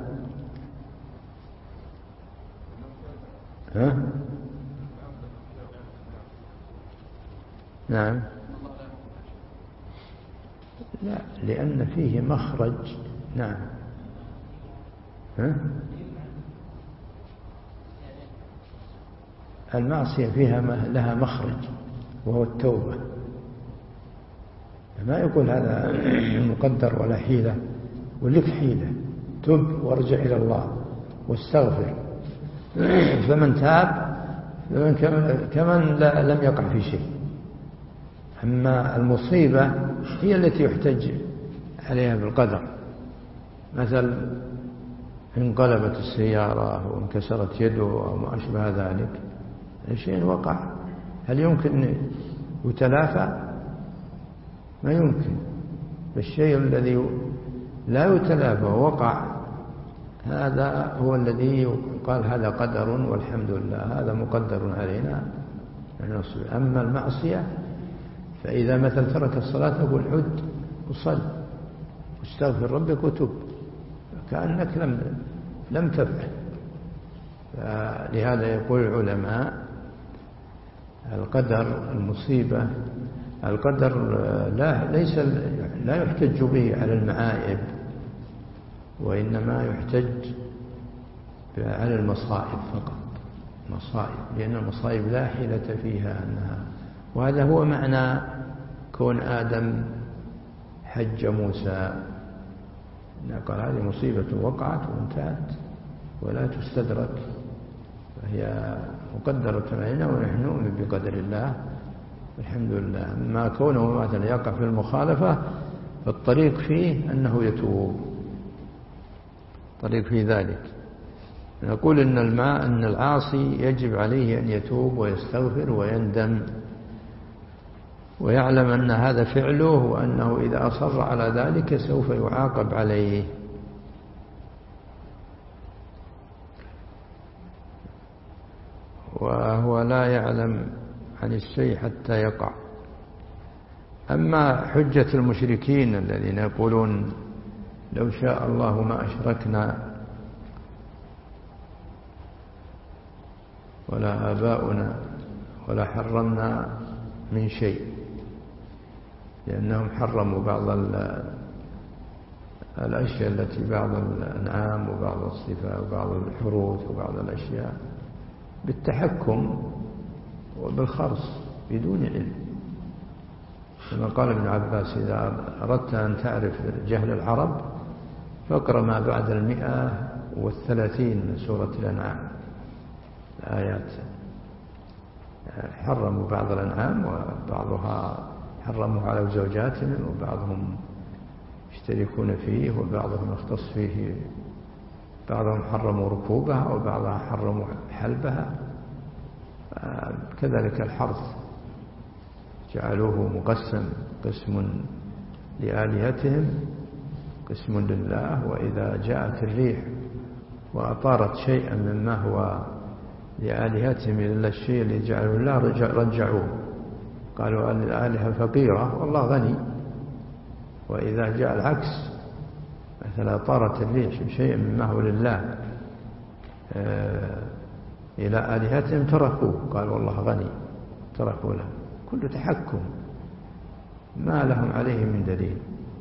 ها؟ نعم، لا، لأن فيه مخرج. نعم، ها؟ المعصية فيها لها مخرج وهو التوبة. ما يقول هذا مقدر ولا حيلة، ولك حيلة، تب وارجع إلى الله واستغفر. فمن تاب فمن كمن لم يقع في شيء. أما المصيبة هي التي يحتج عليها بالقدر، مثل انقلبت السيارة وانكسرت يده أو ما أشبه ذلك، شيء وقع، هل يمكن يتلافى؟ ما يمكن. فالشيء الذي لا يتلافى ووقع هذا هو الذي قال هذا قدر والحمد لله، هذا مقدر علينا. أما المعصية فإذا مثل ترك الصلاة أقول عد وصل واستغفر ربك وتب، كأنك لم لم تفعل. لهذا يقول العلماء القدر المصيبة، القدر لا ليس لا يحتج به على المعائب، وإنما يحتج على المصائب فقط، مصائب، لأن المصائب لا حيلة فيها أنها. وهذا هو معنى كون آدم حج موسى، قال هذه مصيبة وقعت وانتهت ولا تستدرك، فهي مقدرة علينا ونحن نؤمن بقدر الله الحمد لله. ما كونه مثلا يقع في المخالفة فالطريق فيه أنه يتوب، طريق في ذلك. نقول إن الماء أن العاصي يجب عليه أن يتوب ويستغفر ويندم ويعلم أن هذا فعله، وأنه إذا أصر على ذلك سوف يعاقب عليه. وهو لا يعلم عن الشيء حتى يقع. أما حجة المشركين الذين يقولون لو شاء الله ما أشركنا ولا آباؤنا ولا حرمنا من شيء، لأنهم حرموا بعض الأشياء التي بعض الأنعام وبعض الصفات وبعض الحروث وبعض الأشياء بالتحكم وبالخرص بدون علم، كما قال ابن عباس: إذا أردت أن تعرف جهل العرب فاقرأ ما بعد المئة والثلاثين من سورة الأنعام، الآيات حرموا بعض الأنعام وبعضها حرموا على زوجاتهم، وبعضهم يشتركون فيه وبعضهم يختص فيه، بعضهم حرموا ركوبها وبعضها حرموا حلبها. كذلك الحرث جعلوه مقسم، قسم لآلهتهم قسم لله، وإذا جاءت الريح وأطارت شيئا مما هو لآلهتهم إلى الشيء اللي جعلوا الله رجعوه، قالوا أن الآلهة فقيرة والله غني. وإذا جاء العكس مثلا طارت الريح شيئا مما هو لله إلى آلهتهم تركوه، قالوا والله غني تركوا له. كل تحكم ما لهم عليه من دليل.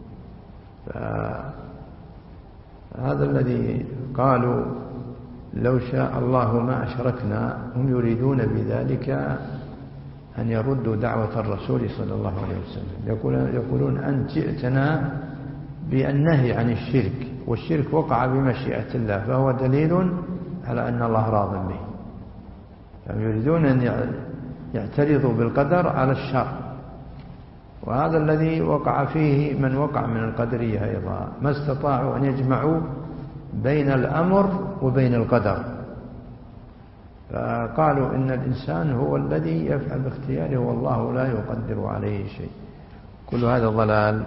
فهذا الذي قالوا لو شاء الله ما أشركنا، هم يريدون بذلك أن يردوا دعوة الرسول صلى الله عليه وسلم، يقولون أنت جئتنا بالنهي عن الشرك، والشرك وقع بمشيئة الله فهو دليل على أن الله راض به. يعني يريدون أن يعترضوا بالقدر على الشر، وهذا الذي وقع فيه من وقع من القدرية أيضا، ما استطاعوا أن يجمعوا بين الأمر وبين القدر، فقالوا إن الإنسان هو الذي يفعل باختياره والله لا يقدر عليه شيء. كل هذا ضلال.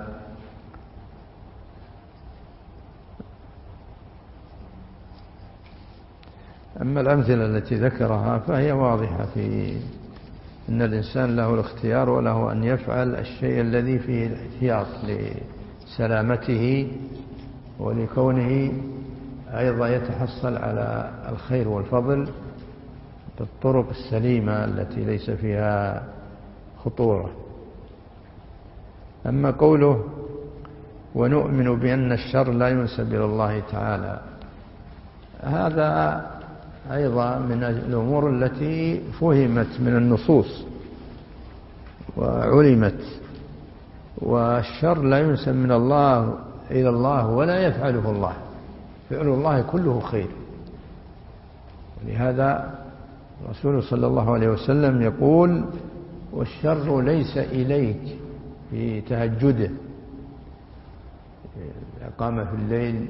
أما الأمثلة التي ذكرها فهي واضحة في أن الإنسان له الاختيار وله أن يفعل الشيء الذي فيه الاحتياط لسلامته ولكونه أيضا يتحصل على الخير والفضل بالطرق السليمة التي ليس فيها خطورة. أما قوله ونؤمن بأن الشر لا ينسب إلى الله تعالى، هذا أيضا من الأمور التي فهمت من النصوص وعلمت. والشر لا ينسب من الله إلى الله ولا يفعله الله، فعل الله كله خير. ولهذا الرسول صلى الله عليه وسلم يقول والشر ليس إليك في تهجده، قام في الليل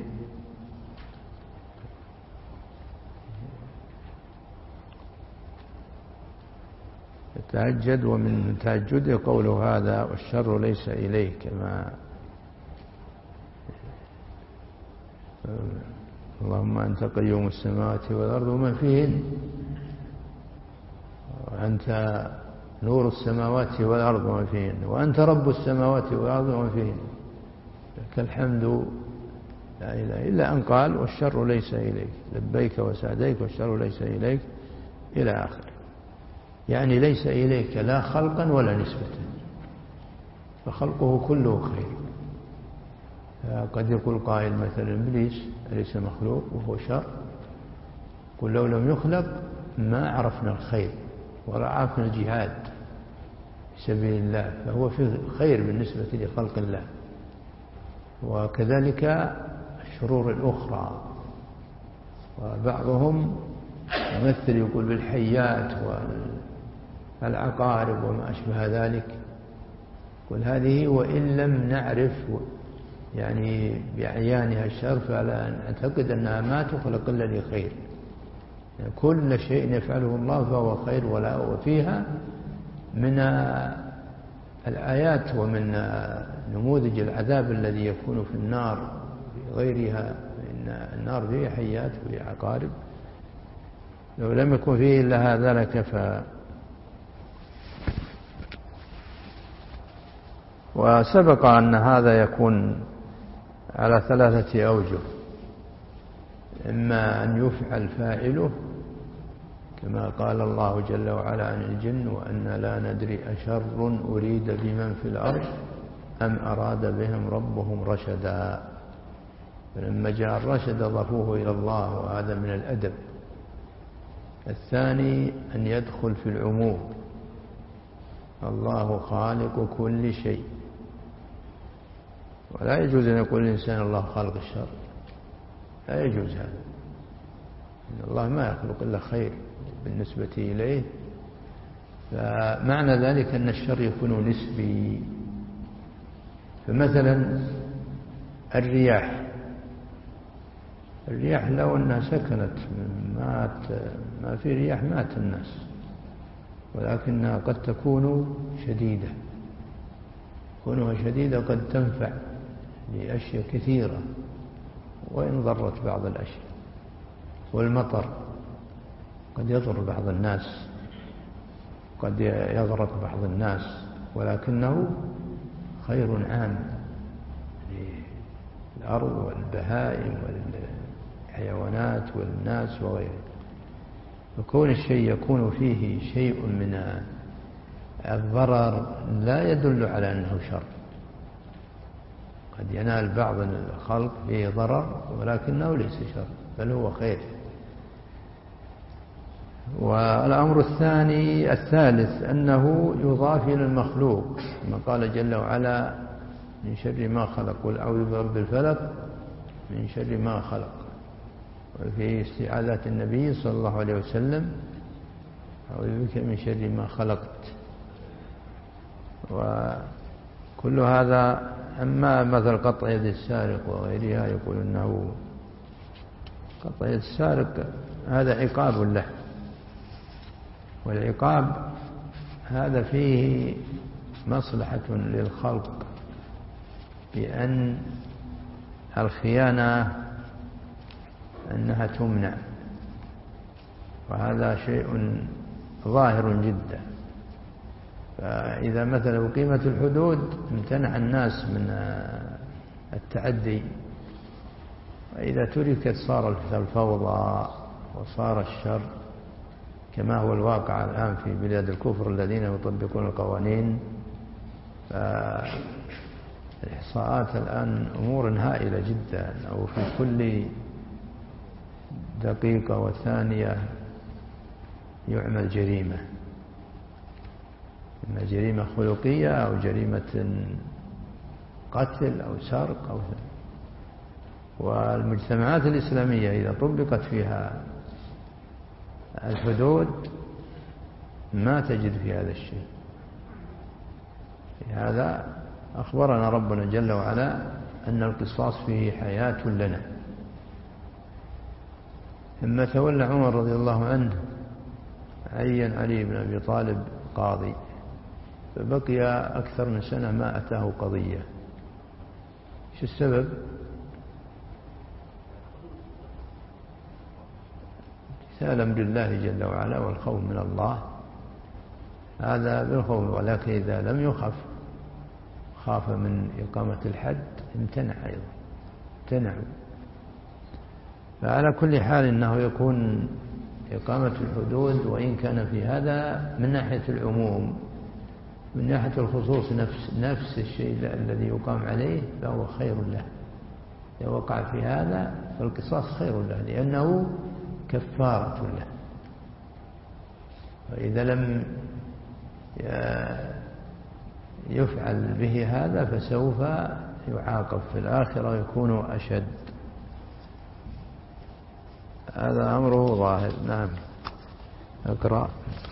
يتهجد، ومن تهجده قوله هذا والشر ليس إليك، كما اللهم أنت قيوم السماوات والأرض ومن فيهن، وأنت نور السماوات والأرض ومن فيهن، وأنت رب السماوات والأرض ومن فيهن، لك الحمد لا إله إلا أن قال والشر ليس إليك، لبيك وسعديك والشر ليس إليك إلى آخره. يعني ليس إليك لا خلقا ولا نسبة، فخلقه كله خير. قد يقول قائل مثلا إبليس أليس مخلوق وهو شر؟ قل لو لم يخلق ما عرفنا الخير ولا عرفنا الجهاد في سبيل الله، فهو في خير بالنسبة لخلق الله. وكذلك الشرور الأخرى، وبعضهم يمثل يقول بالحيات والعقارب وما أشبه ذلك، قل هذه وإن لم نعرف يعني بعيانها الشر فلا نعتقد أنها ما تخلق إلا لخير. يعني كل شيء يفعله الله فهو خير، ولا وفيها من الآيات ومن نموذج العذاب الذي يكون في النار في غيرها، إن النار فيها حيات وفيها عقارب، لو لم يكن فيه إلا هذا لكفى. وسبق أن هذا يكون على ثلاثة أوجه: إما أن يفعل فاعله كما قال الله جل وعلا عن الجن وأن لا ندري أشر أريد بمن في الأرض أم أراد بهم ربهم رشدا. فلما جاء الرشد أضافوه إلى الله، وهذا من الأدب. الثاني أن يدخل في العموم، الله خالق كل شيء، ولا يجوز أن يقول الإنسان الله خالق الشر، لا يجوز هذا، إن الله ما يخلق إلا خير بالنسبة إليه. فمعنى ذلك أن الشر يكون نسبي. فمثلا الرياح الرياح لو أنها سكنت مات ما في رياح مات الناس، ولكنها قد تكون شديدة، كونها شديدة قد تنفع لأشياء كثيرة وإن ضرت بعض الأشياء. والمطر قد يضر بعض الناس، قد يغرق بعض الناس، ولكنه خير عام للأرض والبهائم والحيوانات والناس وغيره. وكون الشيء يكون فيه شيء من الضرر لا يدل على أنه شر. قد ينال بعض الخلق فيه ضرر ولكنه ليس شر، بل هو خير. والأمر الثاني الثالث أنه يضاف إلى المخلوق، كما قال جل وعلا من شر ما خلق، قل أعوذ برب الفلق من شر ما خلق. وفي استعاذات النبي صلى الله عليه وسلم أعوذ بك من شر ما خلقت. وكل هذا. أما مثل قطع يد السارق وغيرها يقول أنه قطع يد السارق هذا عقاب له، والعقاب هذا فيه مصلحة للخلق، بأن الخيانة أنها تمنع، وهذا شيء ظاهر جدا. فإذا مثلا أقيمت الحدود امتنع الناس من التعدي، وإذا تركت صار الفوضى وصار الشر، كما هو الواقع الآن في بلاد الكفر الذين يطبقون القوانين. فالإحصاءات الآن أمور هائلة جدا، أو في كل دقيقة وثانية يعمل جريمة، إما جريمة خلقية أو جريمة قتل أو سرق أو. والمجتمعات الإسلامية إذا طبقت فيها الحدود ما تجد في هذا الشيء. هذا أخبرنا ربنا جل وعلا أن القصاص فيه حياة لنا. لما تولى عمر رضي الله عنه عين علي بن أبي طالب قاضي، فبقي أكثر من سنة ما أتاه قضية. شو السبب؟ امتثالا بالله جل وعلا والخوف من الله، هذا بالخوف. ولكن إذا لم يخف، خاف من إقامة الحد، امتنع أيضا، امتنعوا. فعلى كل حال إنه يكون إقامة الحدود، وإن كان في هذا من ناحية العموم، من ناحية الخصوص نفس نفس الشيء الذي يقام عليه فهو خير له. إذا وقع في هذا فالقصاص خير له، لأنه كفارة له. وإذا لم يفعل به هذا فسوف يعاقب في الآخرة ويكون أشد. هذا أمره ظاهر. نعم، اقرأ.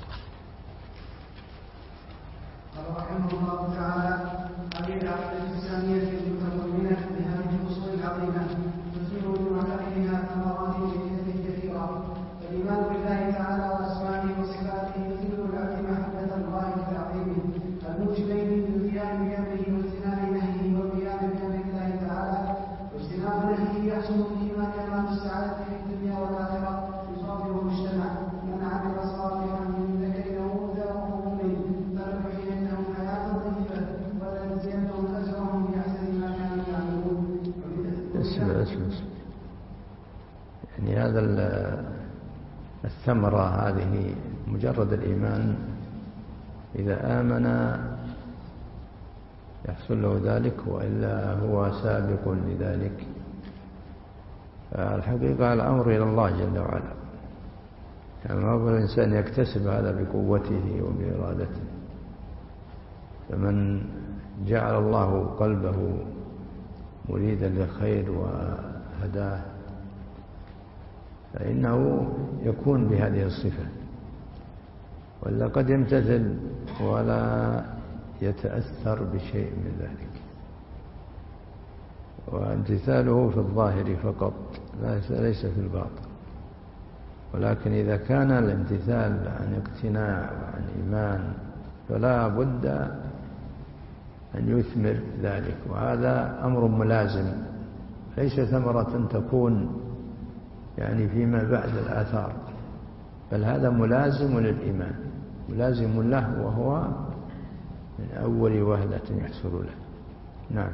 رحمه الله تعالى: هذه العقيدة الثانية المتضمنة لهذه الأصول العظيمة تثمر بمعتقدها ثمرات جديدة كثيرة. فالإيمان بالله تعالى وأسمائه وصفاته يثمر العبد محبة الله وتعظيمه، الموجبين للقيام بأمره واجتناب نهيه، والقيام بأمر الله تعالى واجتناب نهيه يحصل به ما كان السعادة في الدنيا والآخرة يصابه المجتمع. من عمل صالحا من ذكر أو أنثى وهو مؤمن فلنحيينهم حياة طيبة ولنجزينهم أجرهم بأحسن ما كانوا يعملون. اسمع اسمع يعني هذا الثمرة هذه مجرد الإيمان، إذا آمن يحصل له ذلك، وإلا هو سابق لذلك. فالحقيقة الأمر إلى الله جل وعلا، يعني ما هو الإنسان يكتسب هذا بقوته وبإرادته. فمن جعل الله قلبه مريدا للخير وهداه فإنه يكون بهذه الصفة، ولا قد يمتثل ولا يتأثر بشيء من ذلك، وامتثاله في الظاهر فقط ليس في الباطن. ولكن إذا كان الامتثال عن اقتناع وعن إيمان فلا بد أن يثمر ذلك، وهذا أمر ملازم، ليس ثمرة تكون يعني فيما بعد الآثار، بل هذا ملازم للإيمان، ملازم له، وهو من أول وهلة يحصل له. نعم.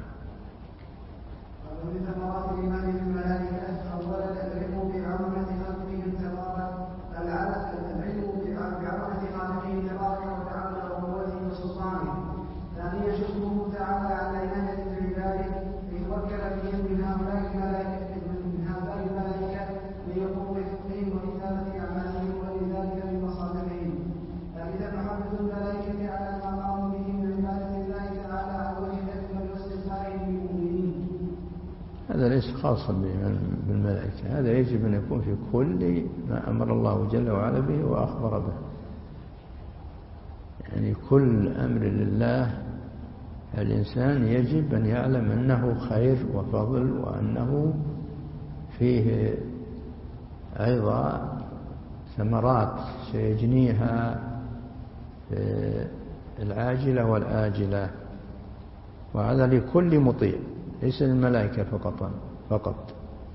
ومن ثمرات الإيمان بالملائكة أولا العلم بعظمة خلقه تبارك العلم بعظمة خالقه تبارك وتعالى وقوته وسلطانه. ثانيا شكره تعالى على عناية بعباده ليتوكل بهم من هؤلاء الملائكة من هؤلاء الملائكة ليقوموا بحقهم وكتابة أعمالهم ولذلك من مصالحهم. ثالثا محبة الملائكة على ما قاموا به من عبادة الله تعالى على وجه الأكمل واستغفارهم للمؤمنين. هذا ليس خاصا بالملائكة، هذا يجب أن يكون في كل ما أمر الله جل وعلا به وأخبر به. يعني كل أمر لله الإنسان يجب أن يعلم أنه خير وفضل، وأنه فيه أيضا ثمرات سيجنيها العاجلة والآجلة، وهذا لكل مطيع، ليس للملائكة فقط فقط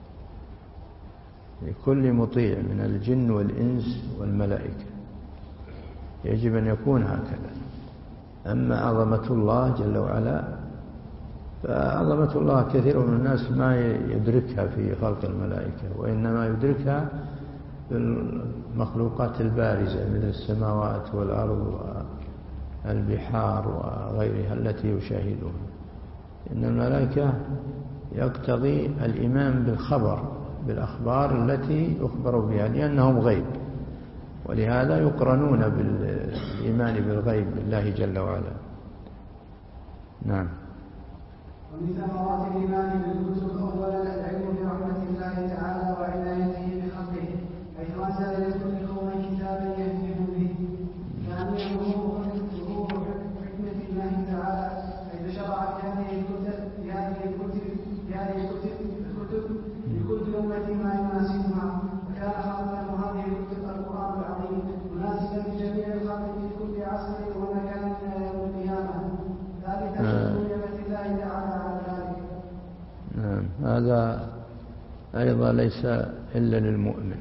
لكل مطيع من الجن والإنس والملائكة يجب أن يكون هكذا. أما عظمة الله جل وعلا فعظمة الله كثير من الناس ما يدركها في خلق الملائكة، وإنما يدركها في المخلوقات البارزة مثل السماوات والأرض والبحار وغيرها التي يشاهدون. إن الملائكة يقتضي الإيمان بالخبر بالأخبار التي أخبروا بها لأنهم غيب، ولهذا يقرنون بالإيمان بالغيب بالله جل وعلا. نعم. ومن ثمرات الإيمان بالكتب أولا العلم برحمة الله تعالى وعنايته بخلقه، حيث أنزل لكل قوم كتابا يهديهم به. ثانيا ظهور حكمة الله تعالى حيث شرع في هذه الكتب في هذه الكتب في هذه الكتب الكتب لكل أمة ما يناسبها، وكان خاتم هذه الكتب القرآن العظيم مناسبا لجميع الخلق في كل عصر ومكان إلى يوم القيامة. ثالثا شكر نعمة الله تعالى على ذلك. نعم. هذا أيضا ليس إلا للمؤمن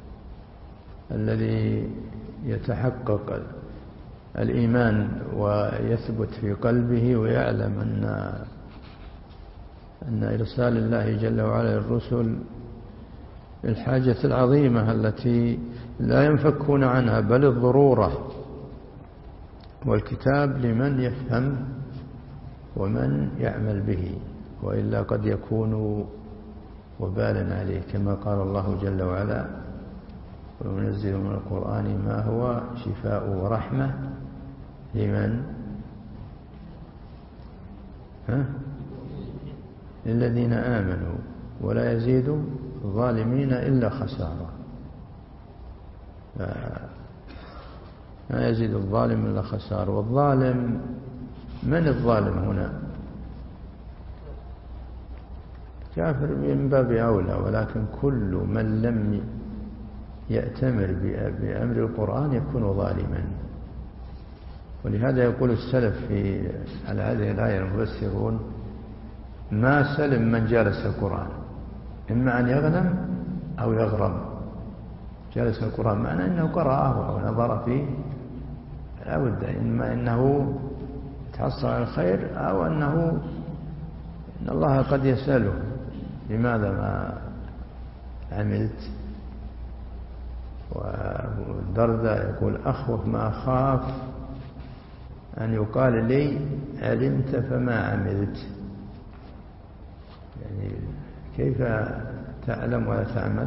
الذي يتحقق الإيمان ويثبت في قلبه ويعلم أن أن إرسال الله جل وعلا للرسل الحاجة العظيمة التي لا ينفكون عنها بل الضرورة، والكتاب لمن يفهم ومن يعمل به، وإلا قد يكون وبالا عليه، كما قال الله جل وعلا: وننزل من القرآن ما هو شفاء ورحمة لمن ها؟ للذين آمنوا ولا يزيد الظالمين إلا خسارة. ما يزيد الظالم إلا خسارة. والظالم من الظالم هنا؟ كافر من باب أولى، ولكن كل من لم يأتمر بأمر القرآن يكون ظالما. ولهذا يقول السلف في على هذه الآية المفسرون: ما سلم من جالس القرآن، إما أن يغنم أو يغرم. جالس القرآن معنى أنه قرأه أو نظر فيه، لا بد إما أنه يتحصل على الخير أو أنه إن الله قد يسأله: لماذا ما عملت؟ والدرداء يقول أخوف ما أخاف أن يقال لي علمت فما عملت، يعني كيف تعلم ولا تعمل؟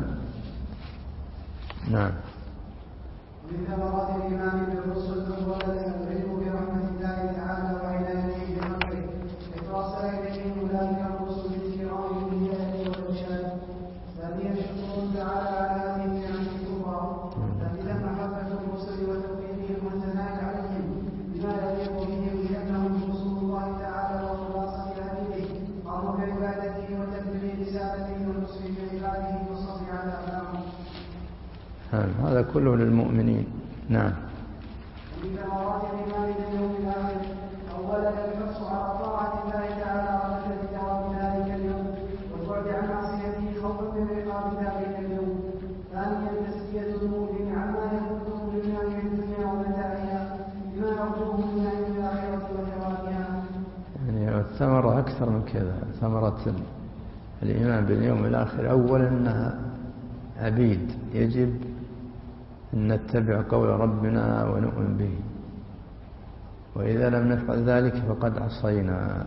نعم. من ثمرات الإيمان بالرسل أولا العلم برحمة الله تعالى وعنايته بخلقه، إذ أرسل إليهم أولئك الرسل الكرام بالهداية والإرشاد. ثانيا شكر تعالى على هذه النعم الكبرى، ثالثا محبة الرسل وتوحيدهم والثناء عليهم بما يليق بهم لأنهم رسول الله تعالى وخلاصة هديه، قاموا بعبادته وتبليغ رسالته والنصر لعباده والصبر على أعدائهم. هذا كله للمؤمنين. نعم. ومن ثمرات الإيمان باليوم الآخر أولا الحرص على طاعة الله تعالى رغبة بثواب ذلك اليوم والبعد عن معصيته خوفا من عقاب ذلك اليوم. ثانيا تزكية المؤمن عما يفوته من نعيم الدنيا ومتاعها بما يرجوه من نعيم الآخرة وثوابها. يعني الثمرة أكثر من كذا. ثمرة الإيمان باليوم الآخر أولا أنها عبيد، يجب أن نتبع قول ربنا ونؤمن به، وإذا لم نفعل ذلك فقد عصينا،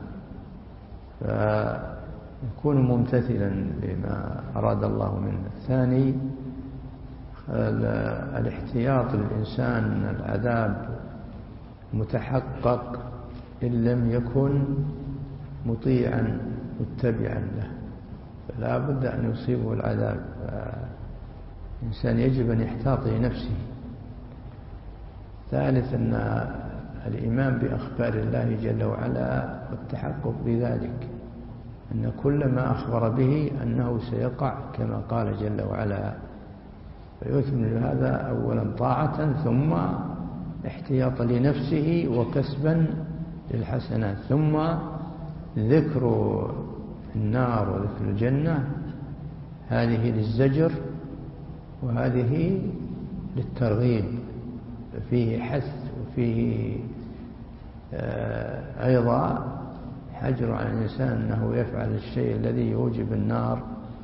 فيكون ممتثلا بما أراد الله منه. الثاني الاحتياط للإنسان من العذاب متحقق إن لم يكن مطيعا متبعا له، فلا بد أن يصيبه العذاب. الإنسان يجب أن يحتاط لنفسه. ثالث أن الإيمان بأخبار الله جل وعلا والتحقق بذلك، أن كل ما أخبر به أنه سيقع كما قال جل وعلا، فيثمن هذا أولا طاعة، ثم احتياط لنفسه وكسبا للحسنات، ثم ذكر النار وذكر الجنة، هذه للزجر وهذه للترغيب، فيه حث وفيه أيضا حجر على الإنسان أنه يفعل الشيء الذي يوجب النار.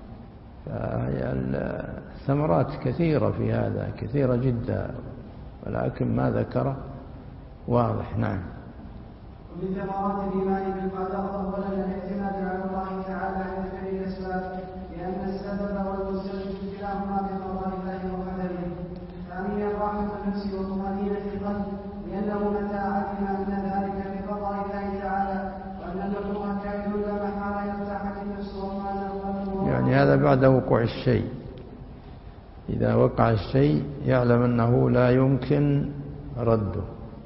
الثمرات كثيرة في هذا، كثيرة جدا، ولكن ما ذكره واضح. نعم. ومن ثمرات الإيمان بالقدر أولا الاعتماد على الله تعالى عند فعل الأسباب، لأن السبب والمسبب كلاهما بقضاء الله وقدره. ثانيا راحة النفس وطمأنينة القلب، لأنه متى علم أن ذلك بقضاء الله تعالى وأن الأمور كائن لا محالة ارتاحت النفس واطمأن القلب. يعني هذا بعد وقوع الشيء، إذا وقع الشيء يعلم أنه لا يمكن رده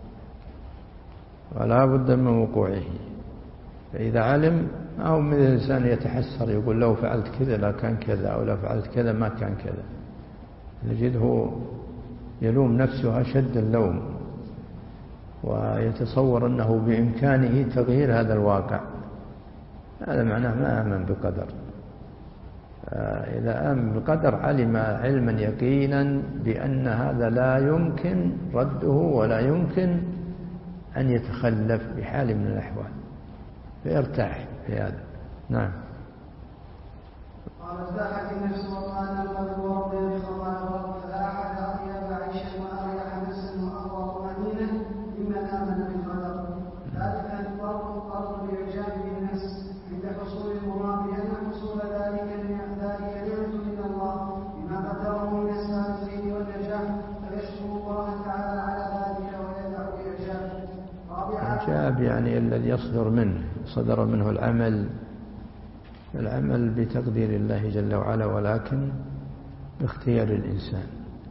ولا بد من وقوعه، فإذا علم، أو من الإنسان يتحسر يقول لو فعلت كذا لا كان كذا، أو لو فعلت كذا ما كان كذا، نجده يلوم نفسه أشد اللوم، ويتصور أنه بإمكانه تغيير هذا الواقع. هذا معناه ما آمن بقدر. إذا آمن بقدر علم علما يقينا بأن هذا لا يمكن رده ولا يمكن أن يتخلف بحال من الأحوال، فيرتاح في هذا. نعم. قال ارتاحت النفس وطمأن القلب ورضي بقضاء الرب، فلا أحد أطيب عيشا وأريح نفسا وأقوى طمأنينة ممن آمن بالقدر. ثالثا الطرد بإعجاب بالنفس عند حصول المراد، لأن حصول ذلك ذلك نعمة من الله بما قدره من أسباب الخير والنجاح، فيشكر الله تعالى على ذلك ويدع بإعجابه. إعجاب يعني الذي يصدر منه، صدر منه العمل العمل بتقدير الله جل وعلا، ولكن باختيار الإنسان،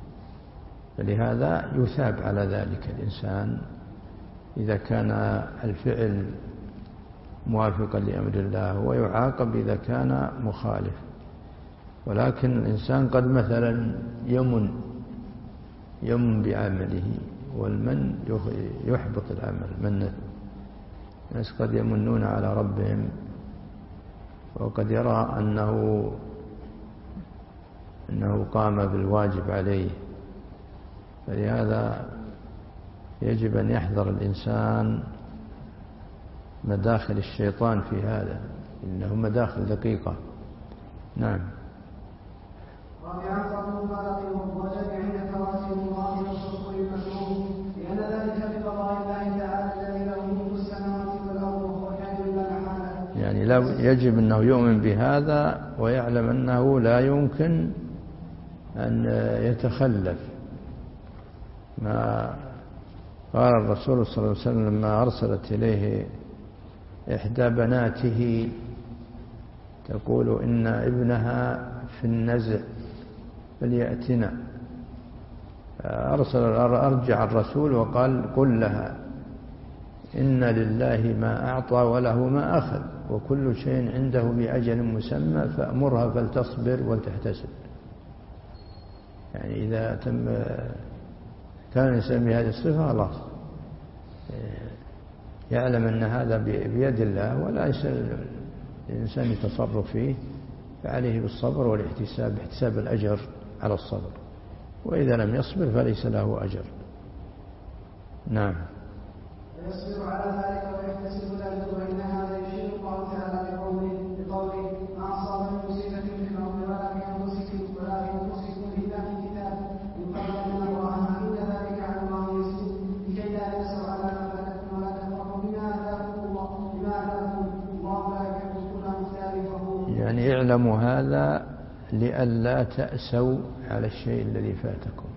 فلهذا يثاب على ذلك الإنسان إذا كان الفعل موافقا لأمر الله، ويعاقب إذا كان مخالف. ولكن الإنسان قد مثلا يمن يمن بعمله، والمن يحبط العمل. من الناس قد يمنون على ربهم وقد يرى أنه أنه قام بالواجب عليه، فلهذا يجب أن يحذر الإنسان مداخل الشيطان في هذا، إنه مداخل دقيقة. نعم. رابعا فضل الخلق والرجل عند لا يجب أنه يؤمن بهذا ويعلم أنه لا يمكن أن يتخلف ما قال الرسول صلى الله عليه وسلم لما أرسلت إليه إحدى بناته تقول إن ابنها في النزع فليأتنا، أرسل أرجع الرسول وقال قل لها إن لله ما أعطى وله ما أخذ وكل شيء عنده بأجل مسمى فأمرها فلتصبر ولتحتسب. يعني إذا تم كان الإنسان بهذه الصفة خلاص يعلم أن هذا بيد الله ولا يسأل الإنسان يتصرف فيه، فعليه بالصبر والاحتساب، احتساب الأجر على الصبر، وإذا لم يصبر فليس له أجر. نعم. ويصبر على ذلك ويحتسب ذلك، وإن هذا يشير الله تعالى بقوله بقوله ما أصاب من مصيبة في الأرض ولا في أنفسكم ولا في أنفسكم إلا في كتاب من قبل أن نبرأها إن ذلك على الله يسير لكي لا يأسوا على ما فاتكم ولا تفرحوا بما آتاكم الله بما آتاكم الله لا يحب كل مختال فخور. يعني اعلموا هذا لئلا تأسوا على الشيء الذي فاتكم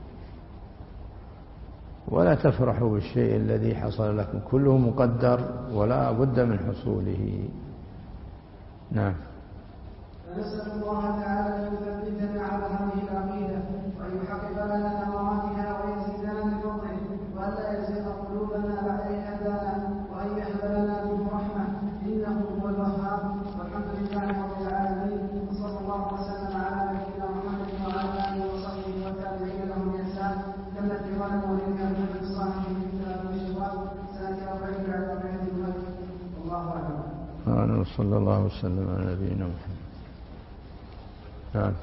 ولا تفرحوا بالشيء الذي حصل لكم، كله مقدر ولا بد من حصوله. نعم. فنسأل الله تعالى أن يثبتنا على هذه العقيدة وأن يحقق لنا ثمراتها ويزيدنا من فضله وألا يزيغ قلوبنا بعد إذ هدانا وأن يهب لنا منه رحمة إنه هو الوهاب. والحمد لله رب العالمين وصلى الله وسلم على نبينا محمد وعلى آله وصحبه والتابعين لهم بإحسان كما في ظلم ولنا من الصالح في كتاب الشوال سنة أربعين بعد أربعين الملك. والله أعلم. صلى الله وسلم على نبينا محمد. نعم.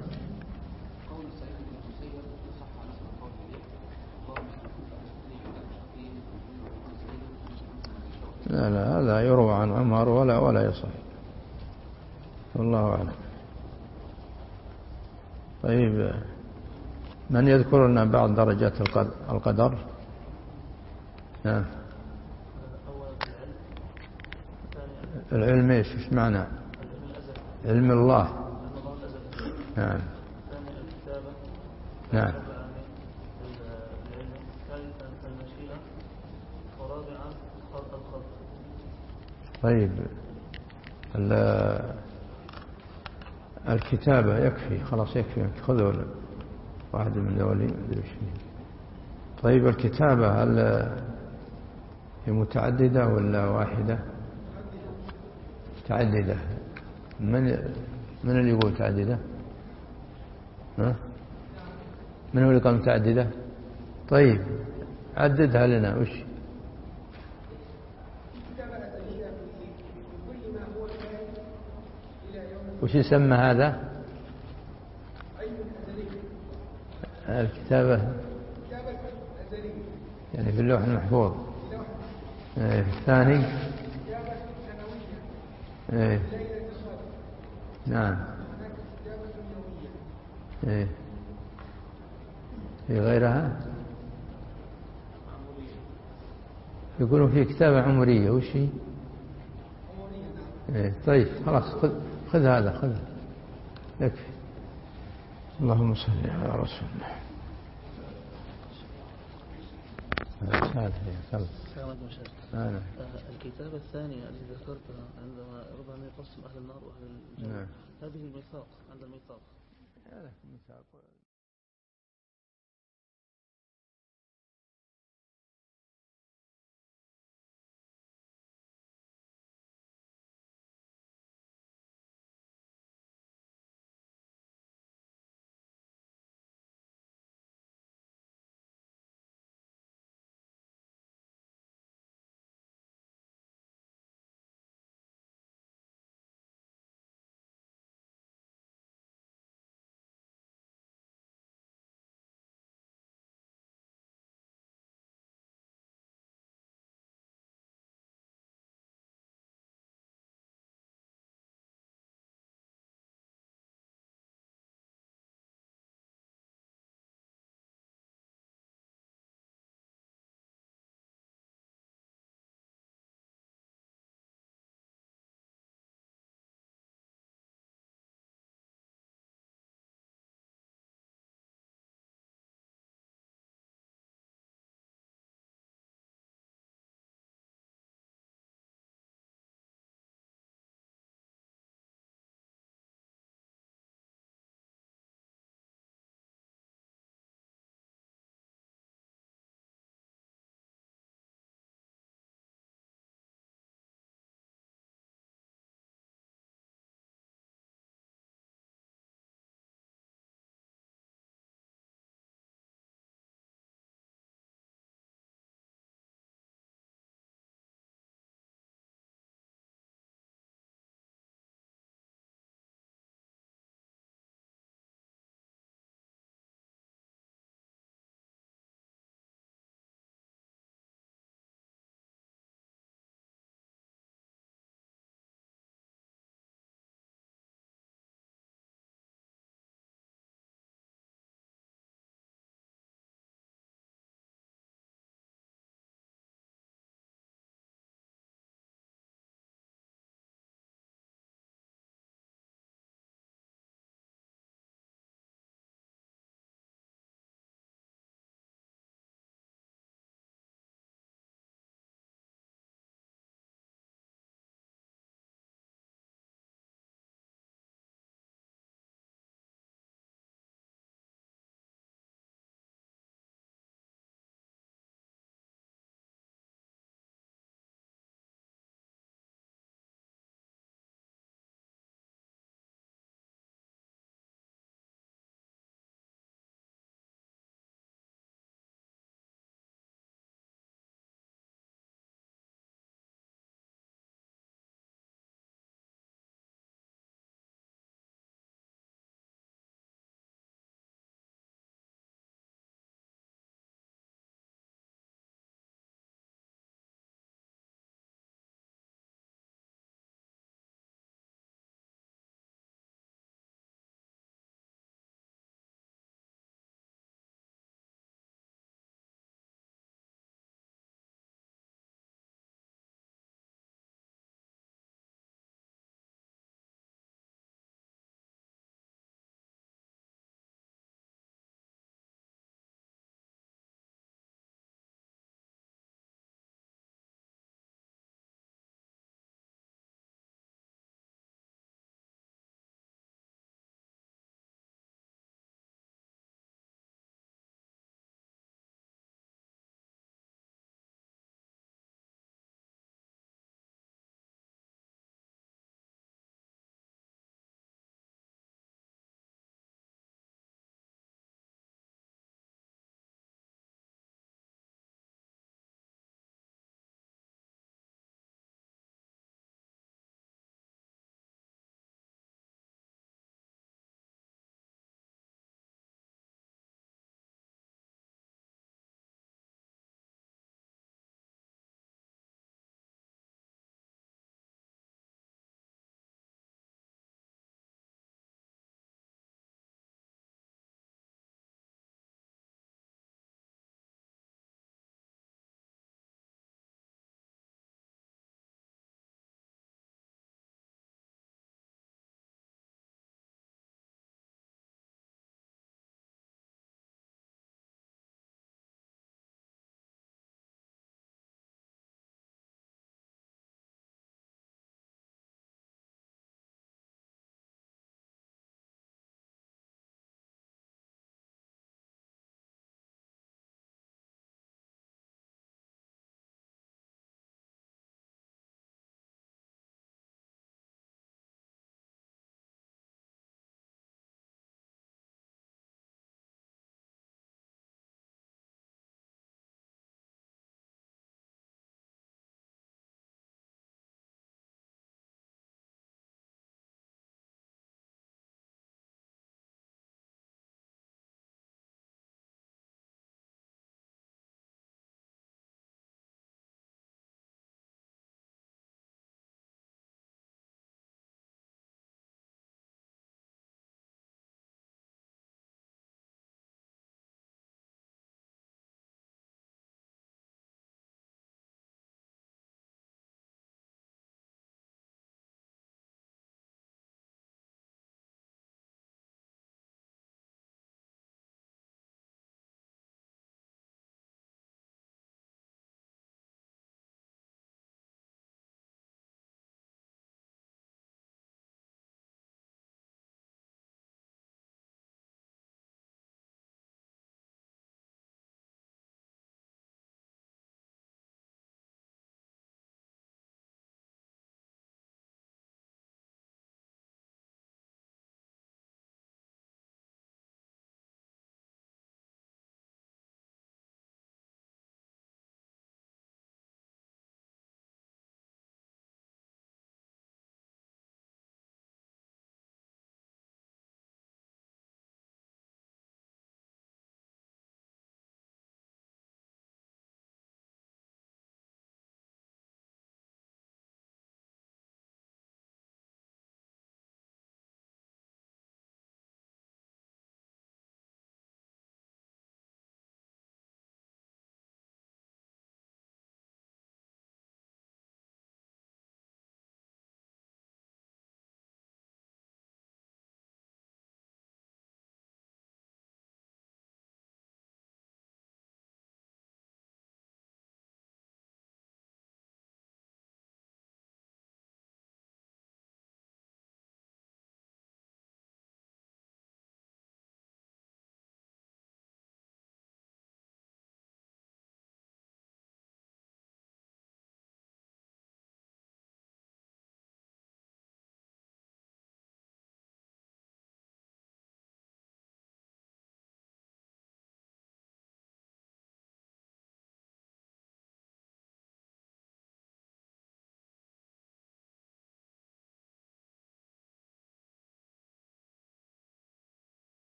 لا لا هذا يروى عن عمر ولا ولا يصح، والله أعلم. طيب من يذكر لنا بعض درجات القدر؟ نعم. العلم ايش ايش معنى؟ علم الله. نعم. نعم. طيب الكتابة يكفي خلاص يكفي خذوا واحد من ذولي. طيب الكتابة هل هي متعددة ولا واحدة؟ متعددة. من من اللي يقول متعددة؟ ها؟ من هو اللي قال متعددة؟ طيب عددها لنا. وش وش يسمى هذا؟ الكتابة يعني في اللوح المحفوظ. ايه الثاني. ايه نعم. ايه في غيرها يقولون في كتابة عمرية. وش هي؟ ايه طيب خلاص خذ خذ هذا خذ يكفي. اللهم صل على رسول الله. هذا الكتابة الثانية التي ذكرتها عندما ربما يقسم أهل النار وأهل الجنة. هذه الميثاق عند الميثاق.